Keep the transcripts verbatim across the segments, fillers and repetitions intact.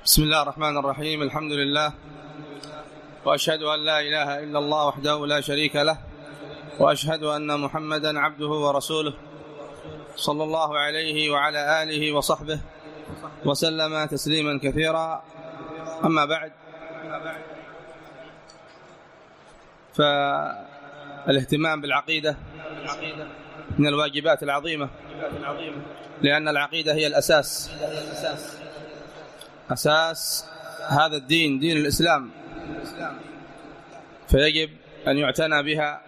بسم الله الرحمن الرحيم. الحمد لله، وأشهد أن لا إله إلا الله وحده لا شريك له، وأشهد أن محمدا عبده ورسوله صلى الله عليه وعلى آله وصحبه وسلم تسليما كثيرا. أما بعد، فالاهتمام بالعقيدة من الواجبات العظيمة، لأن العقيدة هي الأساس أساس هذا الدين، دين الإسلام، فيجب أن يعتنى بها،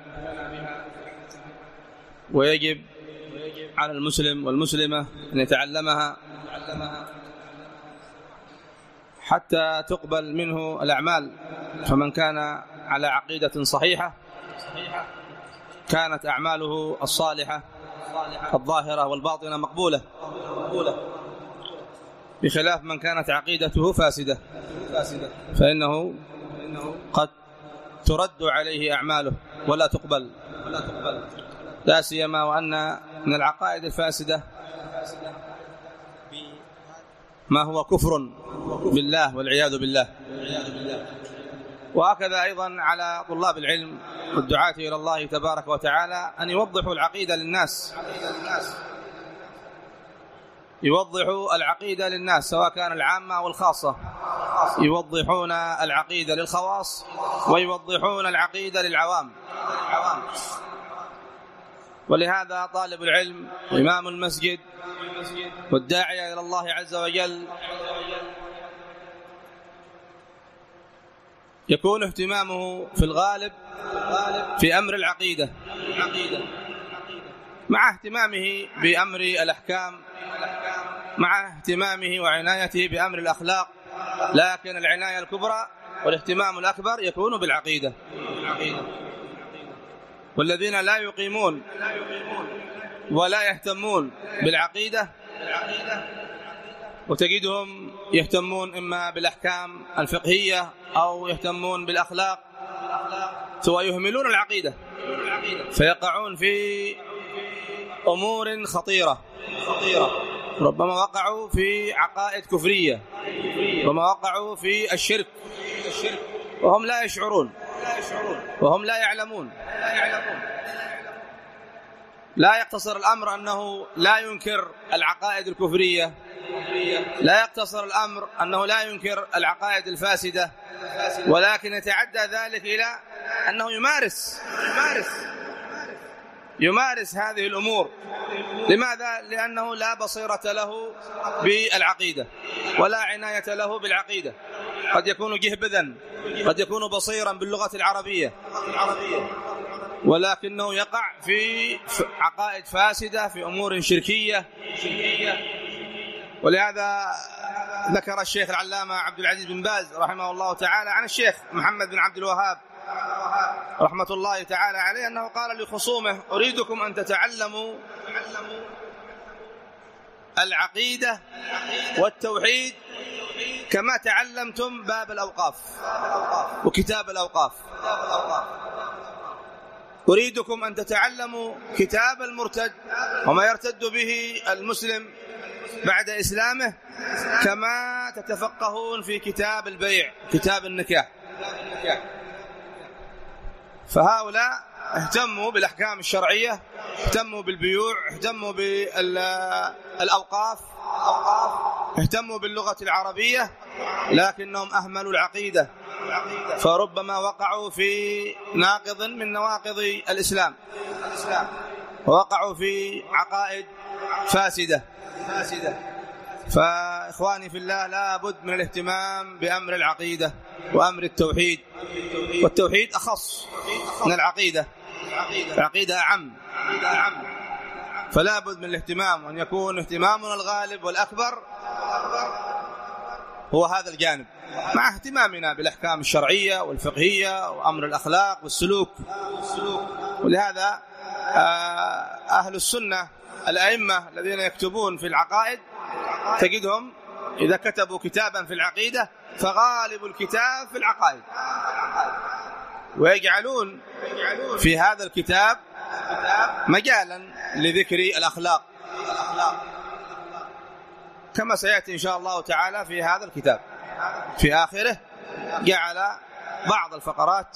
ويجب على المسلم والمسلمة أن يتعلمها حتى تقبل منه الأعمال. فمن كان على عقيدة صحيحة كانت أعماله الصالحة الظاهرة والباطنة مقبولة، بخلاف من كانت عقيدته فاسدة فإنه قد ترد عليه أعماله ولا تقبل، لا سيما وأن من العقائد الفاسدة ما هو كفر بالله والعياذ بالله. وهكذا أيضا على طلاب العلم والدعاة إلى الله تبارك وتعالى أن يوضحوا العقيدة للناس، يوضحوا العقيدة للناس، سواء كان العامة أو الخاصة، يوضحون العقيدة للخواص ويوضحون العقيدة للعوام. ولهذا طالب العلم وإمام المسجد والداعية إلى الله عز وجل يكون اهتمامه في الغالب في أمر العقيدة، مع اهتمامه بأمر الأحكام، مع اهتمامه وعنايته بأمر الأخلاق، لكن العناية الكبرى والاهتمام الأكبر يكون بالعقيدة. والذين لا يقيمون ولا يهتمون بالعقيدة وتجدهم يهتمون إما بالأحكام الفقهية أو يهتمون بالأخلاق، ويهملون العقيدة، فيقعون في أمور خطيرة، ربما وقعوا في عقائد كفرية، ربما وقعوا في الشرك وهم لا يشعرون وهم لا يعلمون. لا يقتصر الأمر أنه لا ينكر العقائد الكفرية، لا يقتصر الأمر أنه لا ينكر العقائد الفاسدة، ولكن يتعدى ذلك إلى أنه يمارس يمارس يمارس هذه الأمور. لماذا؟ لأنه لا بصيرة له بالعقيدة ولا عناية له بالعقيدة. قد يكون جهبذا، قد يكون بصيرا باللغة العربية، ولكنه يقع في عقائد فاسدة، في أمور شركية. ولهذا ذكر الشيخ العلامة عبد العزيز بن باز رحمه الله تعالى عن الشيخ محمد بن عبد الوهاب رحمة الله تعالى عليه أنه قال لخصومه: أريدكم أن تتعلموا العقيدة والتوحيد كما تعلمتم باب الأوقاف وكتاب الأوقاف. أريدكم أن تتعلموا كتاب المرتد وما يرتد به المسلم بعد إسلامه كما تتفقهون في كتاب البيع، كتاب النكاح. فهؤلاء اهتموا بالأحكام الشرعية، اهتموا بالبيوع، اهتموا بالأوقاف، اهتموا باللغة العربية، لكنهم أهملوا العقيدة، فربما وقعوا في ناقض من نواقض الإسلام، ووقعوا في عقائد فاسدة. فإخواني في الله، لا بد من الاهتمام بأمر العقيدة وأمر التوحيد، والتوحيد أخص من العقيدة، العقيدة أعم، فلا بد من الاهتمام، وأن يكون اهتمامنا الغالب والأكبر هو هذا الجانب، مع اهتمامنا بالأحكام الشرعية والفقهية وأمر الأخلاق والسلوك. ولهذا أهل السنة الأئمة الذين يكتبون في العقائد تجدهم إذا كتبوا كتابا في العقيدة فغالب الكتاب في العقائد، ويجعلون في هذا الكتاب مجالا لذكر الأخلاق، كما سيأتي إن شاء الله تعالى في هذا الكتاب. في آخره جعل بعض الفقرات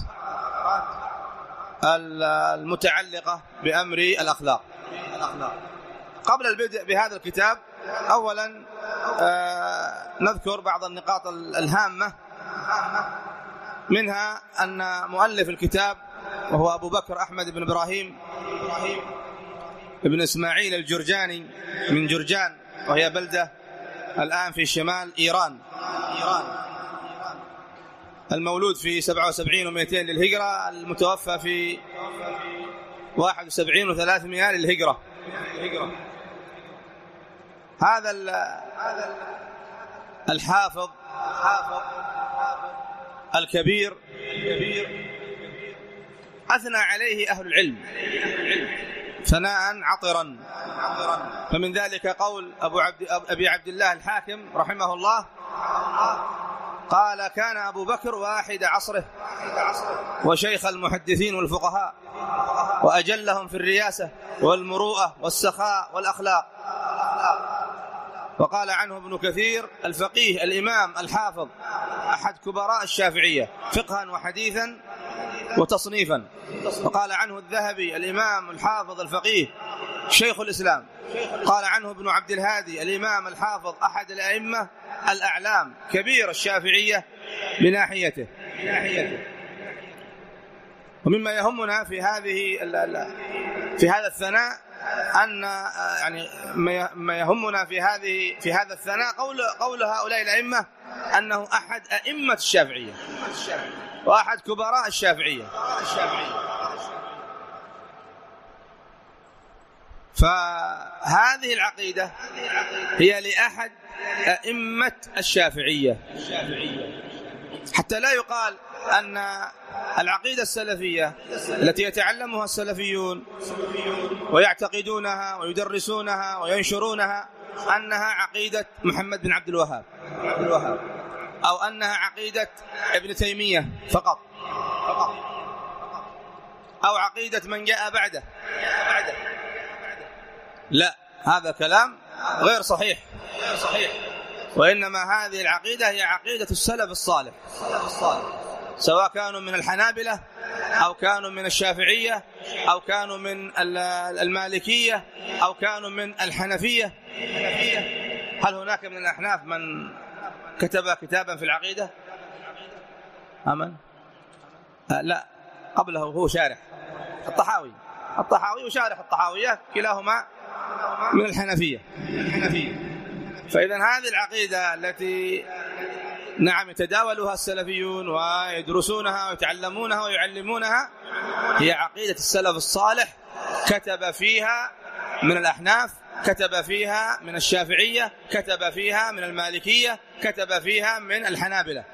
المتعلقة بأمر الأخلاق. قبل البدء بهذا الكتاب أولا نذكر بعض النقاط الهامة، منها أن مؤلف الكتاب وهو أبو بكر أحمد بن إبراهيم ابن إسماعيل الجرجاني من جرجان، وهي بلدة الآن في شمال إيران، المولود في سبعة وسبعين ومئتين للهجرة، المتوفى في واحد وسبعين وثلاثمائة للهجرة. هذا الحافظ الكبير أثنى عليه أهل العلم ثناء عطرا، فمن ذلك قول أبو عبد أبي عبد الله الحاكم رحمه الله قال: كان أبو بكر واحد عصره وشيخ المحدثين والفقهاء، وأجلهم في الرياسة والمروءة والسخاء والأخلاق. وقال عنه ابن كثير: الفقيه الإمام الحافظ، أحد كبراء الشافعية فقها وحديثا وتصنيفا. وقال عنه الذهبي: الإمام الحافظ الفقيه شيخ الإسلام. قال عنه ابن عبد الهادي: الإمام الحافظ أحد الأئمة الأعلام، كبير الشافعية بناحيته. ومما يهمنا في هذه في هذا الثناء أن يعني ما يهمنا في هذه في هذا الثناء قول قول هؤلاء الأئمة أنه أحد أئمة الشافعية وأحد كبراء الشافعية. فهذه العقيدة هي لأحد أئمة الشافعية، حتى لا يقال أن العقيدة السلفية التي يتعلمها السلفيون ويعتقدونها ويدرسونها وينشرونها أنها عقيدة محمد بن عبد الوهاب، أو أنها عقيدة ابن تيمية فقط، أو عقيدة من جاء بعده. لا، هذا كلام غير صحيح. وإنما هذه العقيدة هي عقيدة السلف الصالح، سواء كانوا من الحنابلة أو كانوا من الشافعية أو كانوا من المالكية أو كانوا من الحنفية. هل هناك من الأحناف من كتب كتابا في العقيدة؟ أمن؟ آه لا، قبله هو شارح الطحاوي الطحاوي وشارح الطحاوية، كلاهما من الحنفية. فإذا هذه العقيدة التي نعم يتداولها السلفيون ويدرسونها ويتعلمونها ويعلمونها هي عقيدة السلف الصالح، كتب فيها من الأحناف، كتب فيها من الشافعية، كتب فيها من المالكية، كتب فيها من الحنابلة.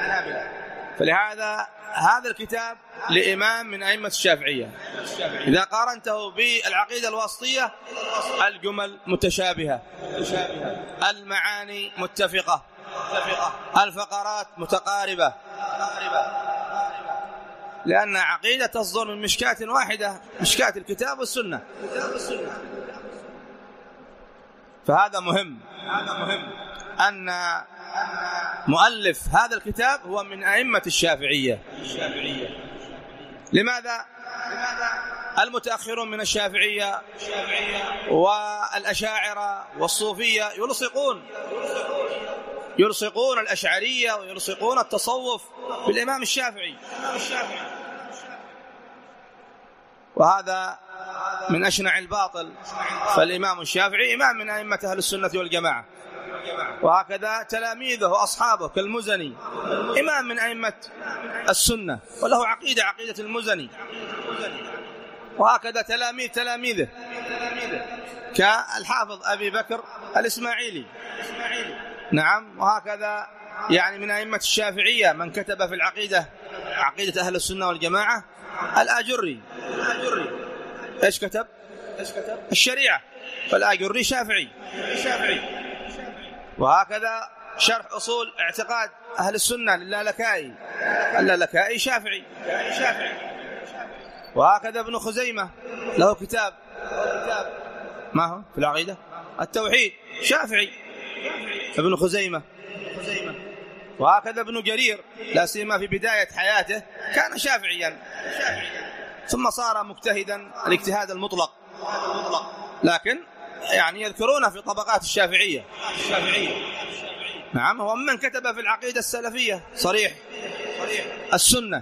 فلهذا هذا الكتاب لإمام من أئمة الشافعية. إذا قارنته بالعقيدة الواسطية، الجمل متشابهة، المعاني متفقة، الفقرات متقاربة، لأن عقيدة تصدر من مشكاة واحدة، مشكاة الكتاب والسنة. فهذا مهم أن مؤلف هذا الكتاب هو من أئمة الشافعية. لماذا؟ المتأخرون من الشافعية والأشاعرة والصوفية يلصقون يلصقون الأشعرية ويلصقون التصوف بالإمام الشافعي، وهذا من أشنع الباطل. فالإمام الشافعي إمام من أئمة أهل السنة والجماعة، وهكذا تلاميذه وأصحابه كالمزني إمام من أئمة السنة وله عقيدة عقيدة المزني، وهكذا تلاميذ تلاميذه كالحافظ أبي بكر الإسماعيلي. نعم، وهكذا يعني من أئمة الشافعية من كتب في العقيدة عقيدة أهل السنة والجماعة الآجري. إيش كتب؟ الشريعة، فالآجري شافعي. وهكذا شرح أصول اعتقاد أهل السنة للالكائي، اللالكائي شافعي. وهكذا ابن خزيمة له كتاب، ما هو في العقيدة؟ التوحيد، شافعي ابن خزيمة. وهكذا ابن جرير لا سيما في بداية حياته كان شافعيا، ثم صار مجتهدا الاجتهاد المطلق، لكن يعني يذكرونه في طبقات الشافعية. نعم، هو من كتب في العقيدة السلفية صريح السنة.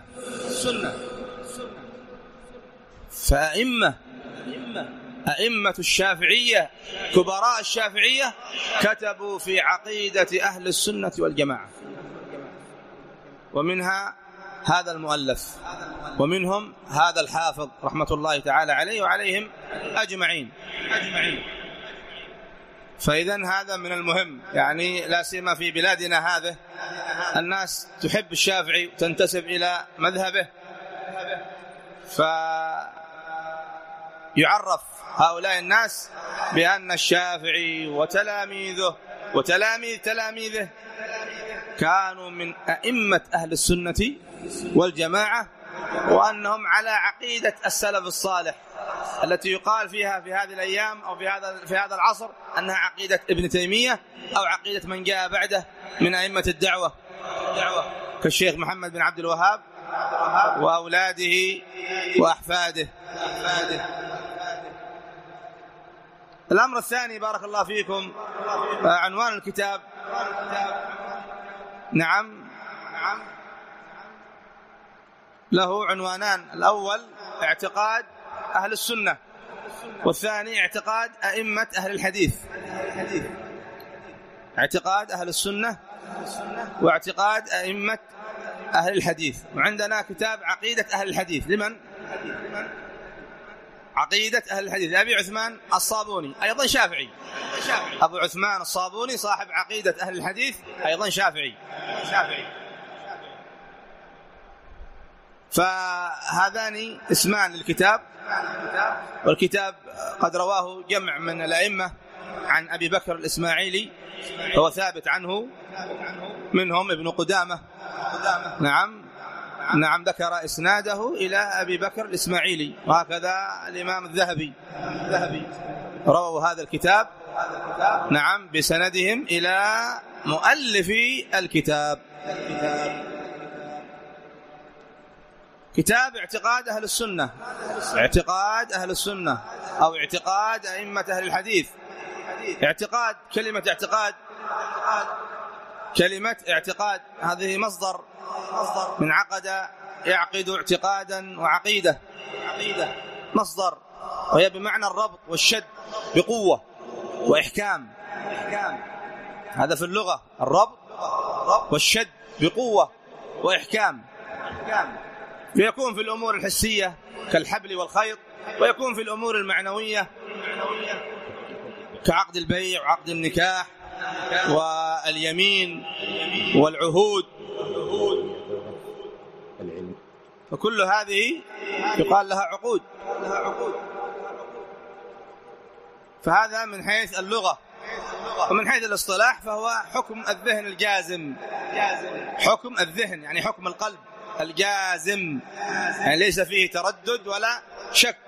فأئمة أئمة الشافعية كبراء الشافعية كتبوا في عقيدة أهل السنة والجماعة، ومنها هذا المؤلف، ومنهم هذا الحافظ رحمة الله تعالى عليه وعليهم أجمعين. فإذن هذا من المهم، يعني لا سيما في بلادنا هذه الناس تحب الشافعي وتنتسب إلى مذهبه، فيعرف هؤلاء الناس بأن الشافعي وتلاميذه وتلاميذ تلاميذه كانوا من أئمة أهل السنة والجماعة، وأنهم على عقيدة السلف الصالح التي يقال فيها في هذه الأيام أو في هذا في هذا العصر أنها عقيدة ابن تيمية أو عقيدة من جاء بعده من أئمة الدعوة كالشيخ محمد بن عبد الوهاب وأولاده وأحفاده. الأمر الثاني بارك الله فيكم، عنوان الكتاب. نعم، له عنوانان، الأول اعتقاد أهل السنة، والثاني اعتقاد أئمة أهل الحديث. اعتقاد أهل السنة واعتقاد أئمة أهل الحديث. وعندنا كتاب عقيدة أهل الحديث لمن؟ عقيدة أهل الحديث أبي عثمان الصابوني، أيضا شافعي. أبو عثمان الصابوني صاحب عقيدة أهل الحديث أيضا شافعي. فهذان اسمان للكتاب، والكتاب قد رواه جمع من الأئمة عن أبي بكر الإسماعيلي، هو ثابت عنه، منهم ابن قدامة. نعم نعم ذكر إسناده إلى أبي بكر الإسماعيلي، وهكذا الإمام الذهبي رووا هذا الكتاب نعم بسندهم إلى مؤلف الكتاب. كتاب اعتقاد أهل السنة، اعتقاد أهل السنة أو اعتقاد أئمة أهل الحديث. اعتقاد، كلمة اعتقاد كلمة اعتقاد هذه مصدر من عقد يعقد اعتقادا وعقيدة، مصدر، وهي بمعنى الربط والشد بقوة وإحكام. هذا في اللغة، الربط والشد بقوة وإحكام. فيكون في الأمور الحسية كالحبل والخيط، ويكون في الأمور المعنوية كعقد البيع وعقد النكاح واليمين والعهود، فكل هذه يقال لها عقود. فهذا من حيث اللغة. ومن حيث الاصطلاح فهو حكم الذهن الجازم، حكم الذهن يعني حكم القلب الجازم، يعني ليس فيه تردد ولا شك.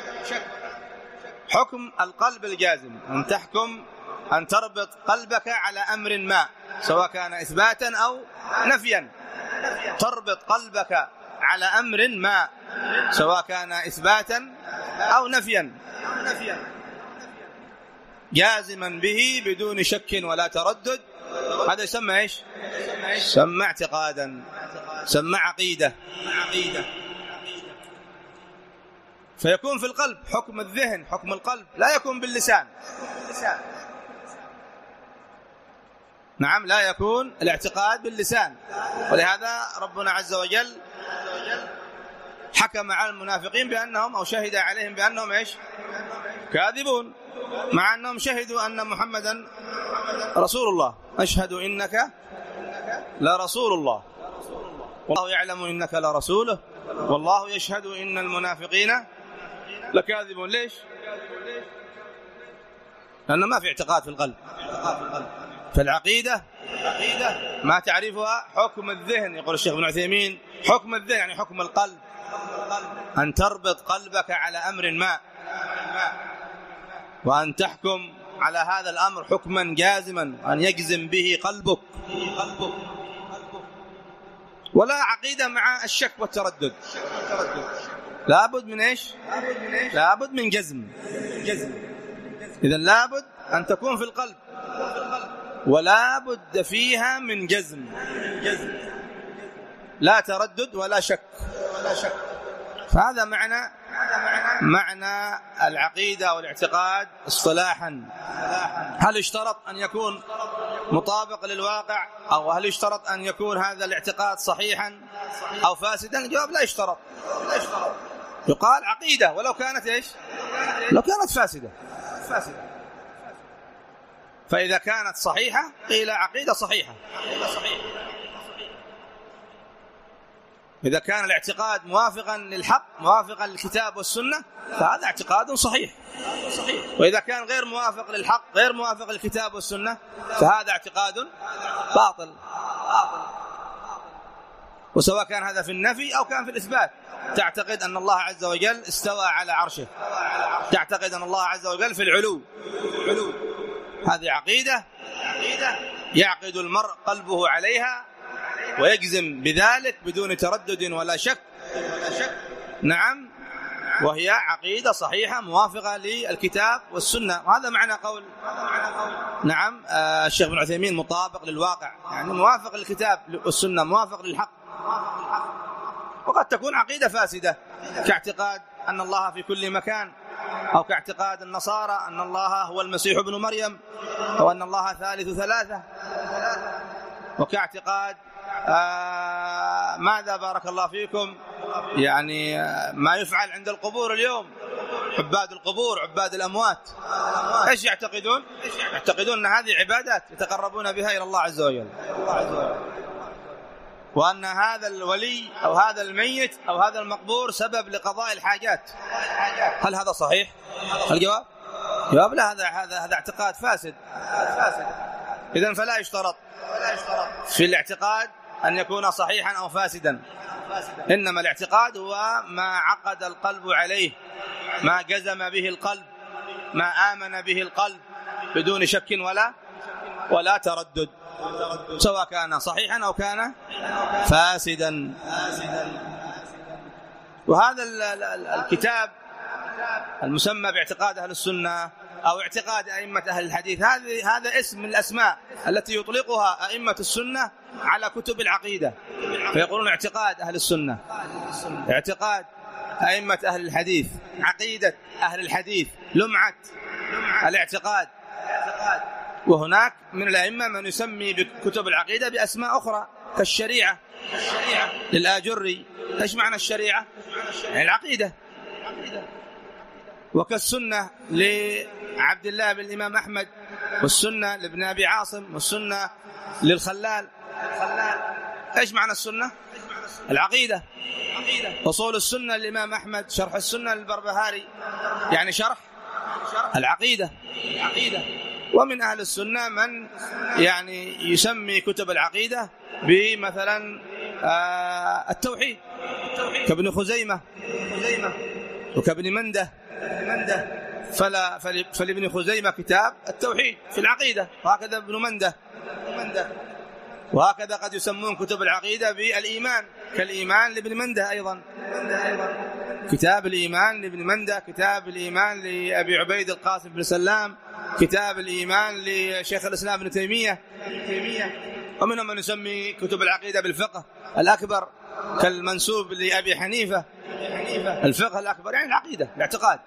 حكم القلب الجازم، أن تحكم أن تربط قلبك على أمر ما، سواء كان إثباتا أو نفيا. تربط قلبك على أمر ما سواء كان إثباتا أو نفيا، جازما به بدون شك ولا تردد. هذا يسمى إيش؟ يسمى اعتقادا، يسمى عقيدة. فيكون في القلب حكم الذهن، حكم القلب لا يكون باللسان. نعم، لا يكون الاعتقاد باللسان. ولهذا ربنا عز وجل حكم على المنافقين بأنهم أو شهد عليهم بأنهم إيش؟ كاذبون، مع أنهم شهدوا أن محمدا رسول الله. أشهد إنك لرسول الله والله يعلم إنك لرسوله والله يشهد إن المنافقين لكاذبون. ليش؟ لأنه ما في اعتقاد في القلب. فالعقيدة ما تعرفها حكم الذهن. يقول الشيخ ابن عثيمين حكم الذهن يعني حكم القلب، أن تربط قلبك على أمر ما، وأن تحكم على هذا الأمر حكما جازما، أن يجزم به قلبك. ولا عقيدة مع الشك والتردد. لابد من إيش؟ لابد من جزم. إذن لابد أن تكون في القلب، ولا بد فيها من جزم، لا تردد ولا شك. فهذا معنى معنى العقيدة والاعتقاد اصطلاحا. هل يشترط أن يكون مطابق للواقع، أو هل يشترط أن يكون هذا الاعتقاد صحيحا أو فاسدا؟ الجواب لا يشترط. يقال عقيدة ولو كانت إيش؟ لو كانت فاسدة. فإذا كانت صحيحة قيل عقيدة صحيحة. إذا كان الاعتقاد موافقا للحق، موافقا للكتاب والسنة، فهذا اعتقاد صحيح. وإذا كان غير موافق للحق، غير موافق للكتاب والسنة، فهذا اعتقاد باطل. وسواء كان هذا في النفي أو كان في الإثبات. تعتقد أن الله عز وجل استوى على عرشه، تعتقد أن الله عز وجل في العلو، هذه عقيدة يعقد المرء قلبه عليها ويجزم بذلك بدون تردد ولا شك. نعم، وهي عقيدة صحيحة موافقة للكتاب والسنة. وهذا معنى قول نعم آه الشيخ ابن عثيمين مطابق للواقع، يعني موافق للكتاب والسنة، موافق للحق. وقد تكون عقيدة فاسدة كاعتقاد أن الله في كل مكان، أو كاعتقاد النصارى أن الله هو المسيح ابن مريم، أو أن الله ثالث ثلاثة، وكاعتقاد آه ماذا بارك الله فيكم يعني آه ما يفعل عند القبور اليوم، عباد القبور، عباد الأموات، إيش يعتقدون؟ يعتقدون أن هذه عبادات يتقربون بها إلى الله عز وجل، وأن هذا الولي أو هذا الميت أو هذا المقبور سبب لقضاء الحاجات. هل هذا صحيح؟ الجواب جواب لا، هذا هذا هذا اعتقاد فاسد. إذن فلا يشترط في الاعتقاد أن يكون صحيحا أو فاسدا، إنما الاعتقاد هو ما عقد القلب عليه، ما جزم به القلب، ما آمن به القلب بدون شك ولا ولا تردد، سواء كان صحيحا أو كان فاسدا. وهذا الكتاب المسمى باعتقاد أهل السنة أو اعتقاد أئمة أهل الحديث، هذه هذا اسم من الأسماء التي يطلقها أئمة السنة على كتب العقيدة، فيقولون اعتقاد أهل السنة، اعتقاد أئمة أهل الحديث، عقيدة أهل الحديث، لمعة الاعتقاد. وهناك من الأئمة من يسمي بكتب العقيدة بأسماء أخرى كالشريعة للآجري. إيش معنى الشريعة؟ يعني العقيدة. وكالسنة لعبد الله بن الإمام أحمد، والسنة لابن أبي عاصم، والسنة للخلال. إيش معنى السنة؟ العقيدة. أصول السنة للإمام أحمد، شرح السنة للبربهاري، يعني شرح العقيدة. ومن أهل السنة من يعني يسمي كتب العقيدة بمثلا التوحيد كابن خزيمة وكابن منده. فلا فلابن خزيمة كتاب التوحيد في العقيدة، وهكذا ابن منده. وهكذا قد يسمون كتب العقيدة بالإيمان، كالإيمان لابن منده أيضا، كتاب الإيمان لابن منده، كتاب الإيمان لأبي عبيد القاسم بن سلام، كتاب الإيمان لشيخ الإسلام ابن تيمية. ومنهم من يسمي كتب العقيدة بالفقه الأكبر كالمنسوب لأبي حنيفة، الفقه الأكبر يعني العقيدة، الاعتقاد.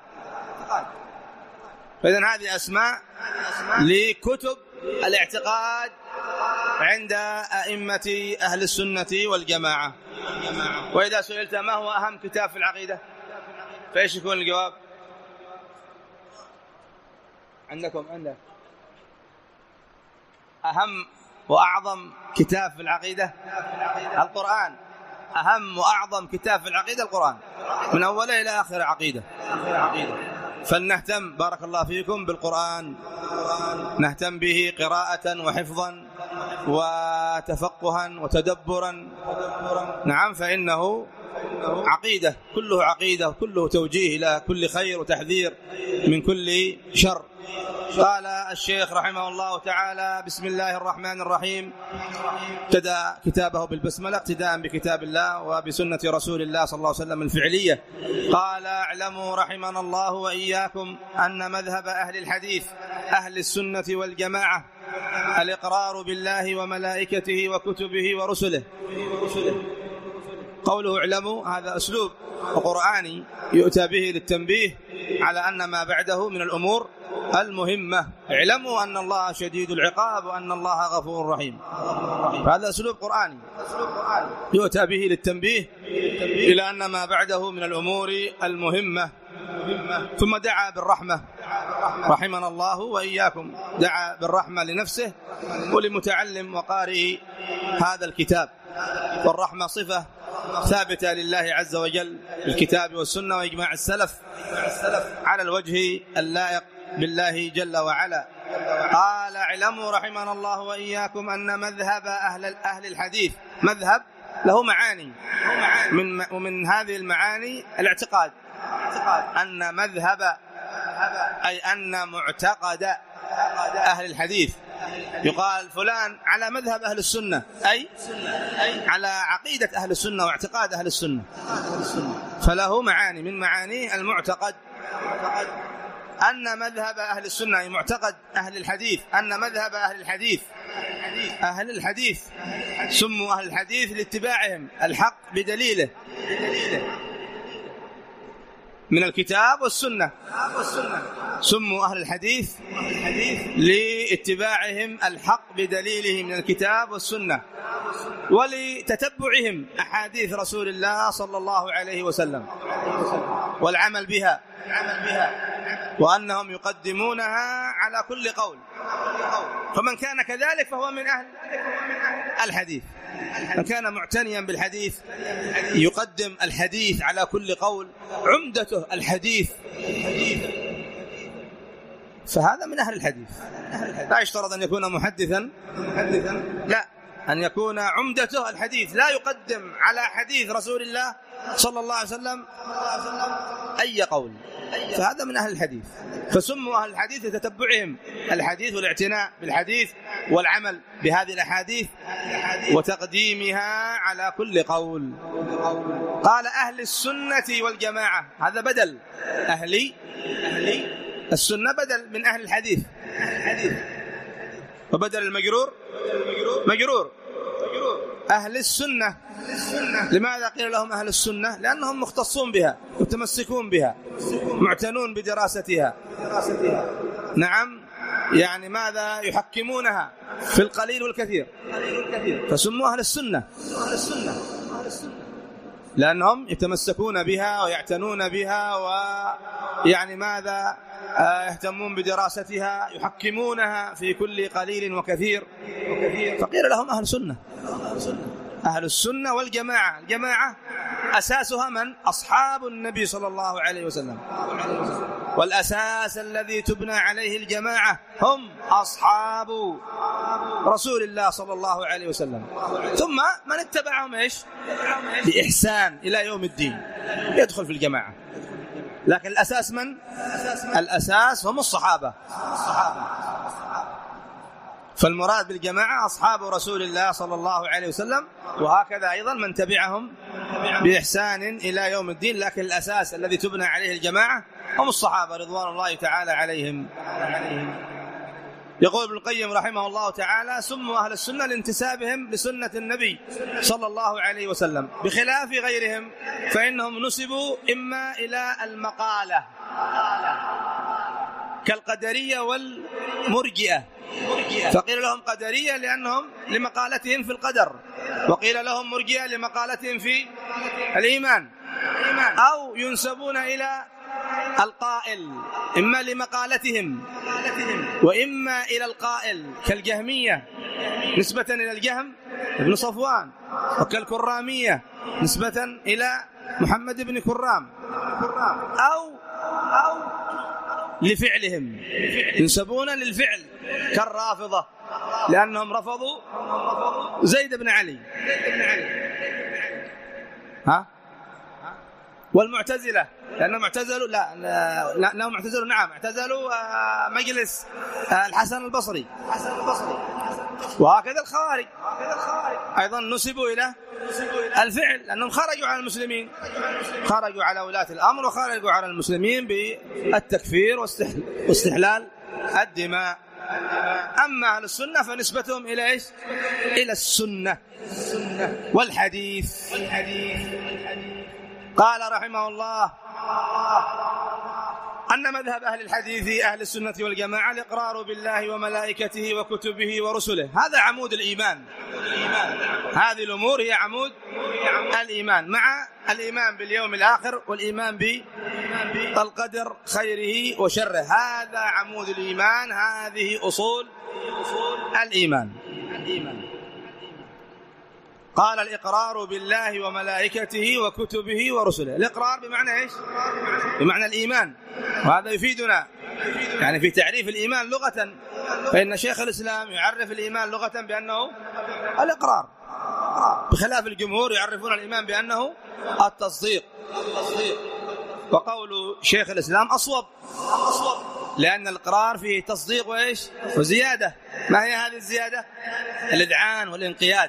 فإذن هذه أسماء لكتب الاعتقاد عند أئمة أهل السنة والجماعة. وإذا سئلت ما هو أهم كتاب في العقيدة، فإيش يكون الجواب؟ عندكم عندك أهم وأعظم كتاب في العقيدة القرآن. أهم وأعظم كتاب في العقيدة القرآن، من أوله إلى آخر عقيدة. فلنهتم بارك الله فيكم بالقرآن، نهتم به قراءة وحفظا وتفقها وتدبرا. نعم، فإنه عقيدة، كله عقيدة، كله توجيه إلى كل خير وتحذير من كل شر. قال الشيخ رحمه الله تعالى: بسم الله الرحمن الرحيم. ابتدأ كتابه بالبسملة اقتداء بكتاب الله وبسنة رسول الله صلى الله عليه وسلم الفعلية. قال: اعلموا رحمنا الله وإياكم أن مذهب أهل الحديث أهل السنة والجماعة الإقرار بالله وملائكته وكتبه ورسله. قوله اعلموا هذا أسلوب قرآني يؤتى به للتنبيه على أن ما بعده من الأمور المهمة. اعلموا أن الله شديد العقاب وأن الله غفور رحيم. هذا أسلوب قرآني يؤتى به للتنبيه إلى أن ما بعده من الأمور المهمة. ثم دعا بالرحمة رحمنا الله وإياكم، دعا بالرحمة لنفسه ولمتعلم وقارئ هذا الكتاب. والرحمة صفة ثابتة لله عز وجل بالكتاب والسنة وإجماع السلف على الوجه اللائق بالله جل وعلا. قال: اعلموا رحمنا الله وإياكم أن مذهب أهل أهل الحديث، مذهب له معاني، من ومن هذه المعاني الاعتقاد، أن مذهب أي أن معتقد أهل الحديث، يقال فلان على مذهب أهل السنة، أي على عقيدة أهل السنة واعتقاد أهل السنة، فله معاني، من معانيه المعتقد. أن مذهب أهل السنة أي معتقد أهل الحديث، أن مذهب أهل الحديث أهل الحديث سموا أهل الحديث لاتباعهم الحق بدليله من الكتاب والسنة. سموا أهل الحديث لاتباعهم الحق بدليله من الكتاب والسنة، ولتتبعهم أحاديث رسول الله صلى الله عليه وسلم والعمل بها، وأنهم يقدمونها على كل قول. فمن كان كذلك فهو من أهل الحديث. من كان معتنيا بالحديث يقدم الحديث على كل قول، عمدته الحديث، فهذا من أهل الحديث. لا يشترط أن يكون محدثا، لا، أن يكون عمدته الحديث، لا يقدم على حديث رسول الله صلى الله عليه وسلم أي قول، فهذا من أهل الحديث. فسموا أهل الحديث لتتبعهم الحديث والاعتناء بالحديث والعمل بهذه الأحاديث وتقديمها على كل قول. قال: أهل السنة والجماعة، هذا بدل، أهلي السنة بدل من أهل الحديث، وبدل المجرور مجرور. أهل السنة، لماذا قيل لهم أهل السنة؟ لأنهم مختصون بها، متمسكون بها، معتنون بدراستها. نعم، يعني ماذا؟ يحكمونها في القليل والكثير، فسموا أهل السنة لأنهم يتمسكون بها ويعتنون بها، ويعني ماذا؟ يهتمون بدراستها، يحكمونها في كل قليل وكثير، فقيل لهم أهل السنة. أهل السنة والجماعة، الجماعة أساسها من؟ أصحاب النبي صلى الله عليه وسلم، والأساس الذي تبنى عليه الجماعة هم أصحاب رسول الله صلى الله عليه وسلم، ثم من اتبعهم إيش؟ بإحسان إلى يوم الدين يدخل في الجماعة. لكن الأساس من؟ الأساس هم الصحابة. فالمراد بالجماعة أصحاب رسول الله صلى الله عليه وسلم، وهكذا أيضا من تبعهم بإحسان إلى يوم الدين. لكن الأساس الذي تبنى عليه الجماعة هم الصحابة رضوان الله تعالى عليهم. يقول ابن القيم رحمه الله تعالى: سموا أهل السنة لانتسابهم لسنة النبي صلى الله عليه وسلم، بخلاف غيرهم فإنهم نسبوا إما إلى المقالة كالقدرية والمرجئة، فقيل لهم قدرية لأنهم لمقالتهم في القدر، وقيل لهم مرجئة لمقالتهم في الإيمان، أو ينسبون إلى القائل إما لمقالتهم وإما إلى القائل كالجهمية نسبة إلى الجهم بن صفوان، وكالكرامية نسبة إلى محمد بن كرام، أو أو لفعلهم ينسبون للفعل كالرافضة لأنهم رفضوا زيد بن علي، ها، والمعتزلة لأنهم اعتزلوا لا لأنهم اعتزلوا نعم اعتزلوا مجلس الحسن البصري وهكذا الخوارج أيضا نسبوا إلى الفعل لأنهم خرجوا على المسلمين خرجوا على ولاة الأمر وخرجوا على المسلمين بالتكفير واستحلال الدماء. أما أهل السنة فنسبتهم إلى إيش؟ إلى السنة والحديث. قال رحمه الله أن مذهب أهل الحديث أهل السنة والجماعة الإقرار بالله وملائكته وكتبه ورسله، هذا عمود الإيمان. هذه الأمور هي عمود الإيمان مع الإيمان باليوم الآخر والإيمان بالقدر خيره وشره، هذا عمود الإيمان، هذه أصول الإيمان. قال الإقرار بالله وملائكته وكتبه ورسله. الإقرار بمعنى إيش؟ بمعنى الإيمان، وهذا يفيدنا يعني في تعريف الإيمان لغة، فإن شيخ الإسلام يعرف الإيمان لغة بأنه الإقرار، بخلاف الجمهور يعرفون الإيمان بأنه التصديق. وقول شيخ الإسلام أصوب، لأن الإقرار فيه تصديق وإيش؟ وزيادة. ما هي هذه الزيادة؟ الإذعان والانقياد،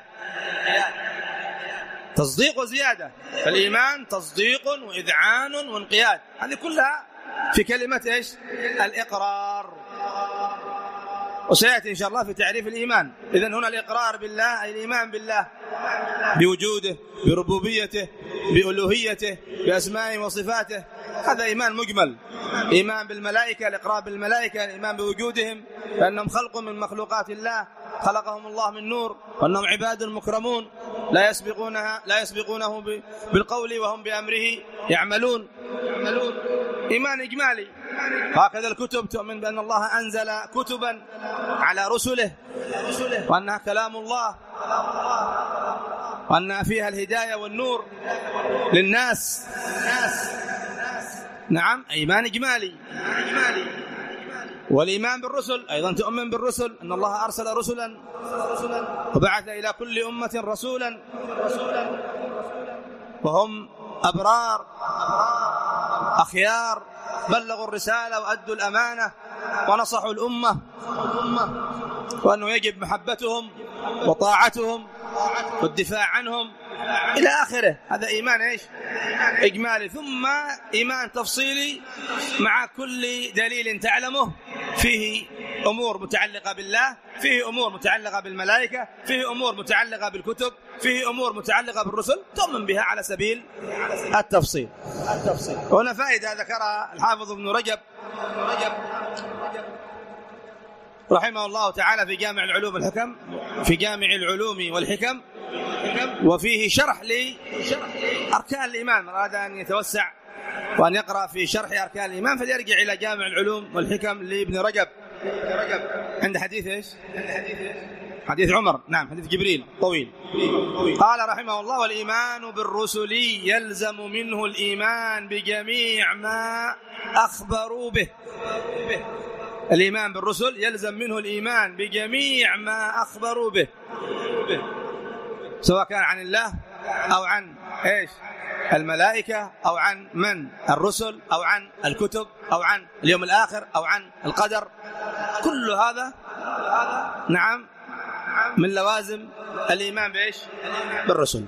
تصديق وزيادة. فالإيمان تصديق وإذعان وانقياد، هذه كلها في كلمة إيش؟ الإقرار. وسيأتي إن شاء الله في تعريف الإيمان. إذن هنا الإقرار بالله أي الإيمان بالله بوجوده، بربوبيته، بألوهيته، بأسمائه وصفاته، هذا إيمان مجمل. إيمان بالملائكة، الإقرار بالملائكة، الإيمان بوجودهم فإنهم خلق من مخلوقات الله، خلقهم الله من نور، وأنهم عباد مكرمون لا يسبقونها لا يسبقونه بالقول وهم بأمره يعملون. إيمان إجمالي. هكذا الكتب تؤمن بأن الله أنزل كتبا على رسله وأنها كلام الله وأنها فيها الهداية والنور للناس. نعم، إيمان إجمالي. والإيمان بالرسل أيضا تؤمن بالرسل، أن الله أرسل رسلا وبعث إلى كل أمة رسولا وهم أبرار أخيار بلغوا الرسالة وأدوا الأمانة ونصحوا الأمة، وأنه يجب محبتهم وطاعتهم والدفاع عنهم إلى آخره. هذا إيمان إيش؟ إجمالي. ثم إيمان تفصيلي مع كل دليل تعلمه، فيه أمور متعلقة بالله، فيه أمور متعلقة بالملائكة، فيه أمور متعلقة بالكتب، فيه أمور متعلقة بالرسل، تؤمن بها على سبيل التفصيل. هنا فائدة ذكرها الحافظ ابن رجب رحمه الله تعالى في جامع العلوم والحكم في جامع العلوم والحكم، وفيه شرح لأركان الإيمان. من أراد أن يتوسع وأن يقرأ في شرح أركان الإيمان فليرجع إلى جامع العلوم والحكم لابن رجب. عند حديث إيش؟ حديث عمر، نعم حديث جبريل طويل. قال رحمه الله: والإيمان بالرسل يلزم منه الإيمان بجميع ما أخبروا به. الإيمان بالرسل يلزم منه الإيمان بجميع ما أخبروا به، سواء كان عن الله أو عن إيش؟ الملائكة، أو عن من؟ الرسل، أو عن الكتب، أو عن اليوم الآخر، أو عن القدر. كل هذا نعم من لوازم الإيمان بإيش؟ بالرسل.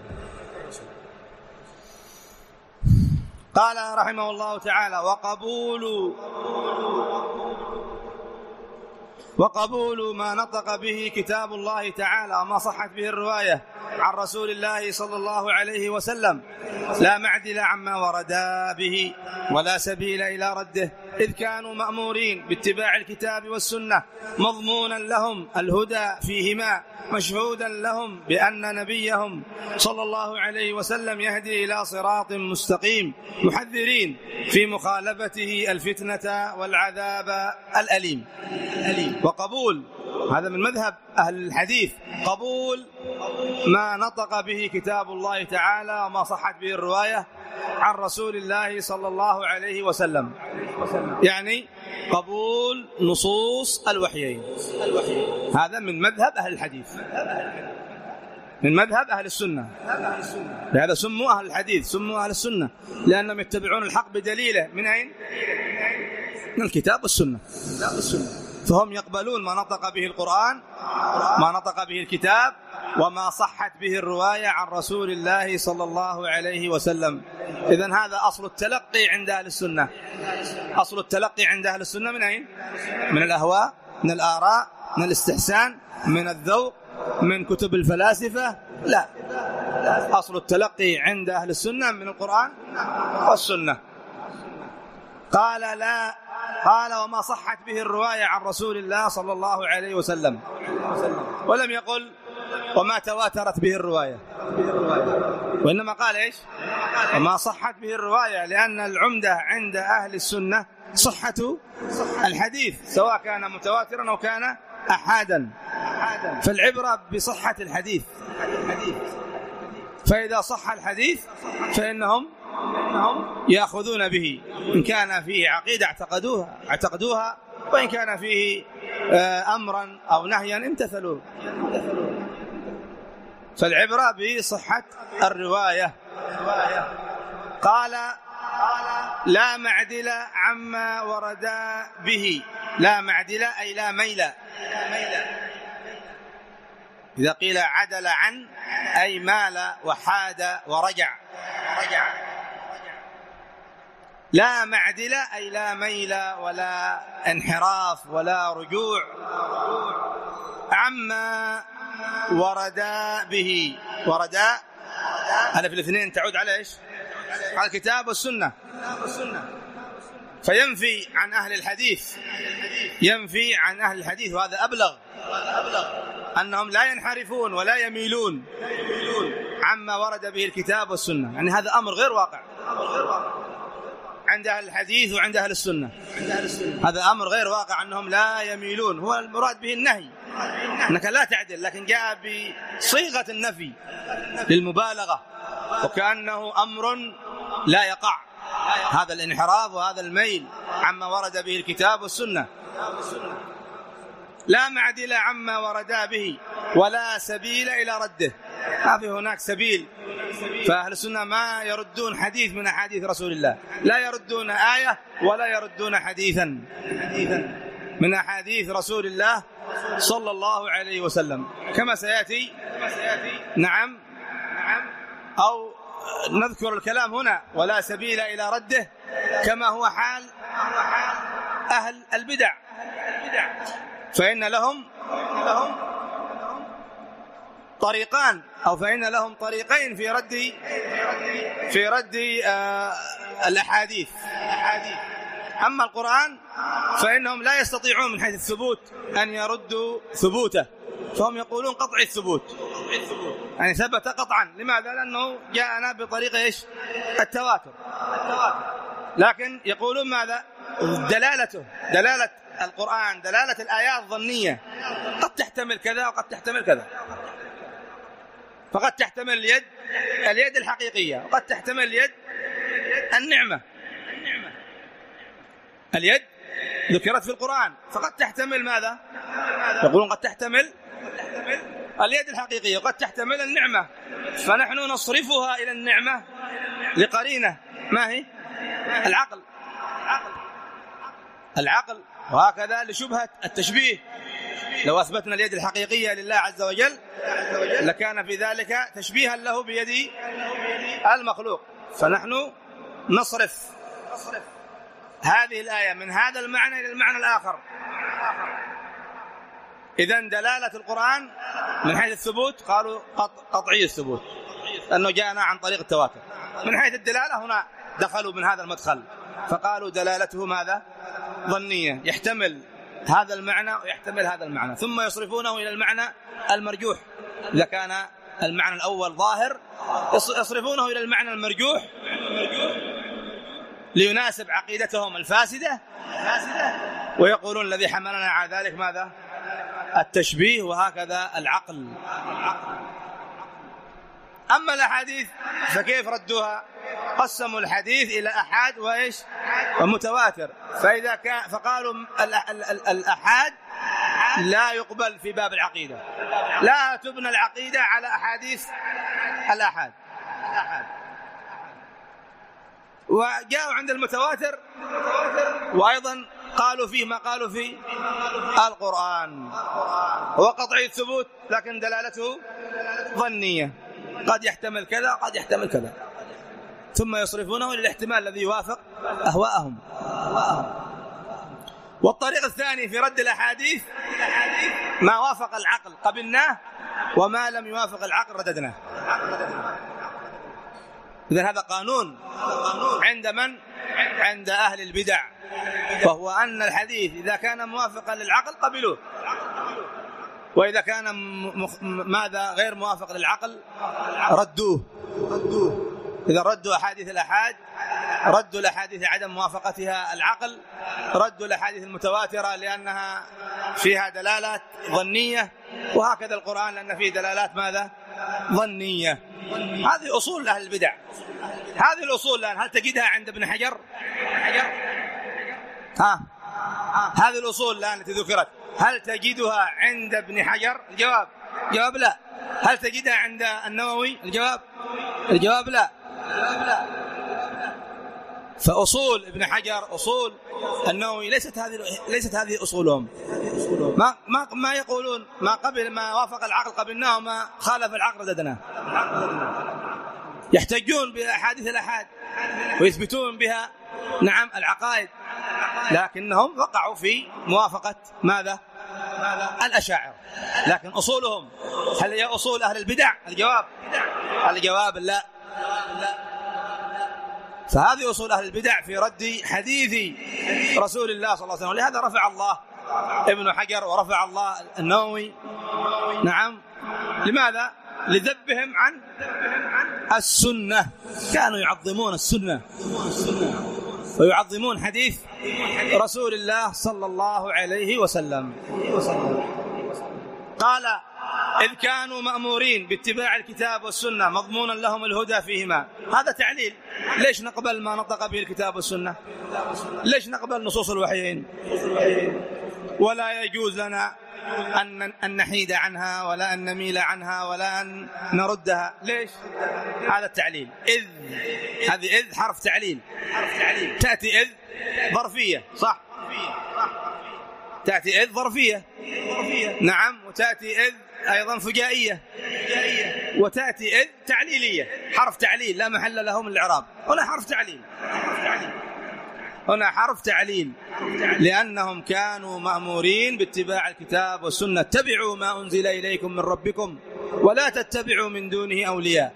قال رحمه الله تعالى: وقبول وقبول ما نطق به كتاب الله تعالى وما صحت به الرواية عن رسول الله صلى الله عليه وسلم لا معدل عما وردا به ولا سبيل إلى رده، إذ كانوا مأمورين باتباع الكتاب والسنة مضمونا لهم الهدى فيهما، مشهودا لهم بأن نبيهم صلى الله عليه وسلم يهدي إلى صراط مستقيم، محذرين في مخالفته الفتنة والعذاب الأليم. وقبول هذا من مذهب أهل الحديث، قبول ما نطق به كتاب الله تعالى وما صحت به الرواية عن رسول الله صلى الله عليه وسلم، يعني قبول نصوص الوحيين. هذا من مذهب أهل الحديث. من مذهب أهل السنة. لهذا سموا أهل الحديث، سموا أهل السنة، لأنهم يتبعون الحق بدليله من أين؟ من الكتاب والسنة. فهم يقبلون ما نطق به القرآن، ما نطق به الكتاب، وما صحت به الرواية عن رسول الله صلى الله عليه وسلم. إذن هذا أصل التلقي عند أهل السنة. أصل التلقي عند أهل السنة من أين؟ من الأهواء، من الآراء، من الاستحسان، من الذوق، من كتب الفلاسفة. لا، أصل التلقي عند أهل السنة من القرآن والسنة. قال لا، قال وما صحت به الرواية عن رسول الله صلى الله عليه وسلم، ولم يقل وما تواترت به الرواية، وإنما قال إيش؟ وما صحت به الرواية، لأن العمدة عند أهل السنة صحة الحديث، سواء كان متواترا أو كان أحادا، فالعبرة بصحة الحديث. فإذا صح الحديث فإنهم يأخذون به، إن كان فيه عقيدة اعتقدوها اعتقدوها وإن كان فيه أمرا أو نهيا امتثلوه. فالعبرة بصحة الرواية. قال لا معدل عما ورد به. لا معدل أي لا ميل. إذا قيل عدل عن أي مال وحاد ورجع. لا معدل أي لا ميل ولا انحراف ولا رجوع عما ورد به. ورد ألف الاثنين تعود على إيش؟ على الكتاب والسنة. فينفي عن أهل الحديث، ينفي عن أهل الحديث، وهذا أبلغ، أنهم لا ينحرفون ولا يميلون عما ورد به الكتاب والسنة. يعني هذا أمر غير واقع عند أهل الحديث وعند أهل السنة. هذا أمر غير واقع أنهم لا يميلون. هو المراد به النهي، أنك لا تعدل، لكن جاء بصيغة النفي للمبالغة، وكأنه أمر لا يقع، هذا الانحراف وهذا الميل عما ورد به الكتاب والسنة. لا معدل عما ورد به ولا سبيل إلى رده. ما في هناك سبيل. فأهل السنة ما يردون حديث من أحاديث رسول الله، لا يردون آية ولا يردون حديثا من أحاديث رسول الله صلى الله عليه وسلم، كما سيأتي. نعم. أو نذكر الكلام هنا ولا سبيل إلى رده، كما هو حال أهل البدع، فإن لهم طريقان، أو فإن لهم طريقين في رد في رد آه الأحاديث. أما القرآن فإنهم لا يستطيعون من حيث الثبوت أن يردوا ثبوته، فهم يقولون قطع الثبوت، يعني ثبت قطعا. لماذا؟ لأنه جاءنا بطريق إيش؟ التواتر. لكن يقولون ماذا؟ دلالته، دلالة القرآن، دلالة الآيات ظنية، قد تحتمل كذا وقد تحتمل كذا. فقد تحتمل اليد اليد الحقيقية، وقد تحتمل اليد النعمة. اليد ذكرت في القرآن، فقد تحتمل ماذا؟ يقولون قد تحتمل اليد الحقيقية وقد تحتمل النعمة، فنحن نصرفها إلى النعمة لقرينة، ما هي؟ العقل. العقل. وهكذا لشبهة التشبيه، لو أثبتنا اليد الحقيقية لله عز وجل لكان في ذلك تشبيها له بيد المخلوق، فنحن نصرف هذه الآية من هذا المعنى إلى المعنى الآخر. إذن دلالة القرآن من حيث الثبوت قالوا قطعي الثبوت، لأنه جاءنا عن طريق التواتر. من حيث الدلالة هنا دخلوا من هذا المدخل، فقالوا دلالته ماذا؟ ظنية، يحتمل هذا المعنى ويحتمل هذا المعنى، ثم يصرفونه إلى المعنى المرجوح. إذا كان المعنى الأول ظاهر يصرفونه إلى المعنى المرجوح ليناسب عقيدتهم الفاسدة، ويقولون الذي حملنا على ذلك ماذا؟ التشبيه، وهكذا العقل. أما الأحاديث فكيف ردوها؟ قسموا الحديث إلى أحاد وإيش؟ ومتواتر. فإذا كان فقالوا الأحاد لا يقبل في باب العقيدة. لا تبنى العقيدة على أحاديث الآحاد. وجاءوا عند المتواتر وأيضا قالوا فيه ما قالوا في القرآن، هو قطعي الثبوت لكن دلالته ظنية، قد يحتمل كذا قد يحتمل كذا، ثم يصرفونه للاحتمال الذي يوافق أهواءهم. والطريق الثاني في رد الأحاديث ما وافق العقل قبلناه وما لم يوافق العقل رددناه. إذن هذا قانون عند من؟ عند أهل البدع، وهو أن الحديث إذا كان موافقا للعقل قبلوه، وإذا كان ماذا غير موافق للعقل ردوه. إذا ردوا أحاديث الآحاد، ردوا الأحاديث عدم موافقتها العقل، ردوا الأحاديث المتواترة لأنها فيها دلالات ظنية، وهكذا القرآن لأن فيه دلالات ماذا؟ ظنية. هذه أصول أهل البدع. هذه الأصول الآن هل تجدها عند ابن حجر؟ ها هذه الأصول الآن التي ذكرت هل تجدها عند ابن حجر؟ الجواب جواب لا. هل تجدها عند النووي؟ الجواب الجواب لا. فأصول ابن حجر أصول النووي ليست هذه ليست هذه أصولهم. ما ما ما يقولون ما قبل ما وافق العقل قبلناه وما خالف العقل رددناه. يحتجون بأحاديث الآحاد ويثبتون بها نعم العقائد، لكنهم وقعوا في موافقة ماذا؟ الأشاعرة. لكن أصولهم هل هي أصول أهل البدع؟ الجواب الجواب لا. فهذه أصول أهل البدع في رد حديث رسول الله صلى الله عليه وسلم. لهذا رفع الله ابن حجر ورفع الله النووي نعم. لماذا؟ لذبهم عن السنة. كانوا يعظمون السنة ويعظمون حديث رسول الله صلى الله عليه وسلم. قال إذ كانوا مأمورين باتباع الكتاب والسنة مضمونا لهم الهدى فيهما. هذا تعليل. ليش نقبل ما نطق به الكتاب والسنة؟ ليش نقبل نصوص الوحيين؟ ولا يجوز لنا أن نحيد عنها ولا أن نميل عنها ولا أن نردها. ليش؟ هذا التعليل. إذ هذه إذ حرف تعليل. تأتي إذ ظرفية صح؟ تأتي إذ ظرفية نعم، وتأتي إذ أيضا فجائية، وتأتي إذ تعليلية حرف تعليل لا محل له من الإعراب. هنا حرف تعليل، هنا حرف تعليل لأنهم كانوا مأمورين باتباع الكتاب والسنة. اتبعوا ما أنزل إليكم من ربكم ولا تتبعوا من دونه أولياء.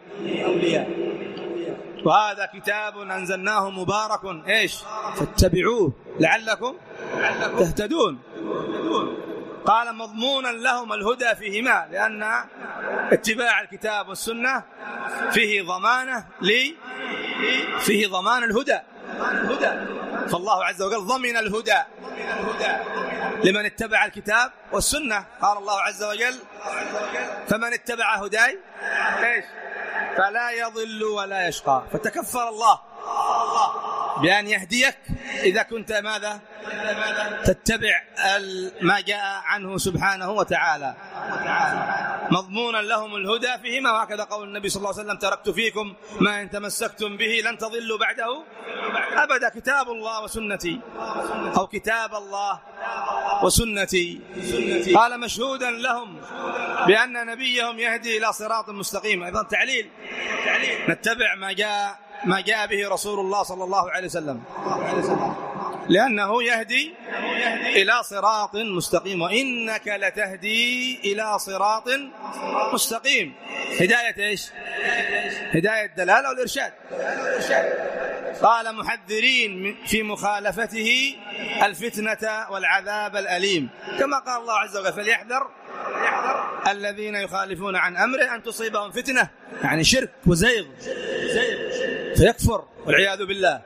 وهذا كتاب أنزلناه مبارك إيش فاتبعوه لعلكم تهتدون. قال مضمونا لهم الهدى فيهما، لأن اتباع الكتاب والسنة فيه ضمانة لي فيه ضمان الهدى. فالله عز وجل ضمن الهدى لمن اتبع الكتاب والسنة. قال الله عز وجل فمن اتبع هداي إيش فلا يضل ولا يشقى. فتكفر الله بأن يهديك إذا كنت ماذا تتبع ما جاء عنه سبحانه وتعالى. مضمونا لهم الهدى فيهما، وهكذا قول النبي صلى الله عليه وسلم تركت فيكم ما إن تمسكتم به لن تضلوا بعده أبدا، كتاب الله وسنتي أو كتاب الله وسنتي. قال مشهودا لهم بأن نبيهم يهدي إلى صراط مستقيم. أيضا تعليل، نتبع ما جاء ما جاء به رسول الله صلى الله عليه وسلم لأنه يهدي إلى صراط مستقيم. وإنك لتهدي إلى صراط مستقيم. هداية إيش؟ هداية الدلالة والإرشاد. قال محذرين في مخالفته الفتنة والعذاب الأليم، كما قال الله عز وجل فليحذر الذين يخالفون عن أمره أن تصيبهم فتنة، يعني شرك وزيغ فيكفر والعياذ بالله،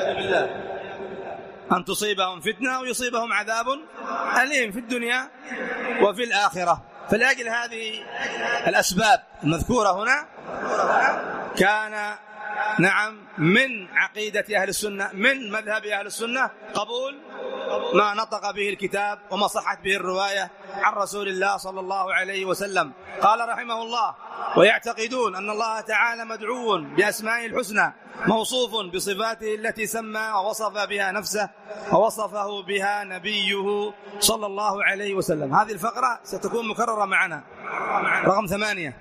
أن تصيبهم فتنة ويصيبهم عذاب أليم في الدنيا وفي الآخرة. فلأجل هذه الأسباب المذكورة هنا كان نعم من عقيدة أهل السنة، من مذهب أهل السنة قبول ما نطق به الكتاب وما صحت به الرواية عن رسول الله صلى الله عليه وسلم. قال رحمه الله: ويعتقدون أن الله تعالى مدعو بأسمائه الحسنى موصوف بصفاته التي سمى ووصف بها نفسه ووصفه بها نبيه صلى الله عليه وسلم. هذه الفقرة ستكون مكررة معنا، رقم ثمانية.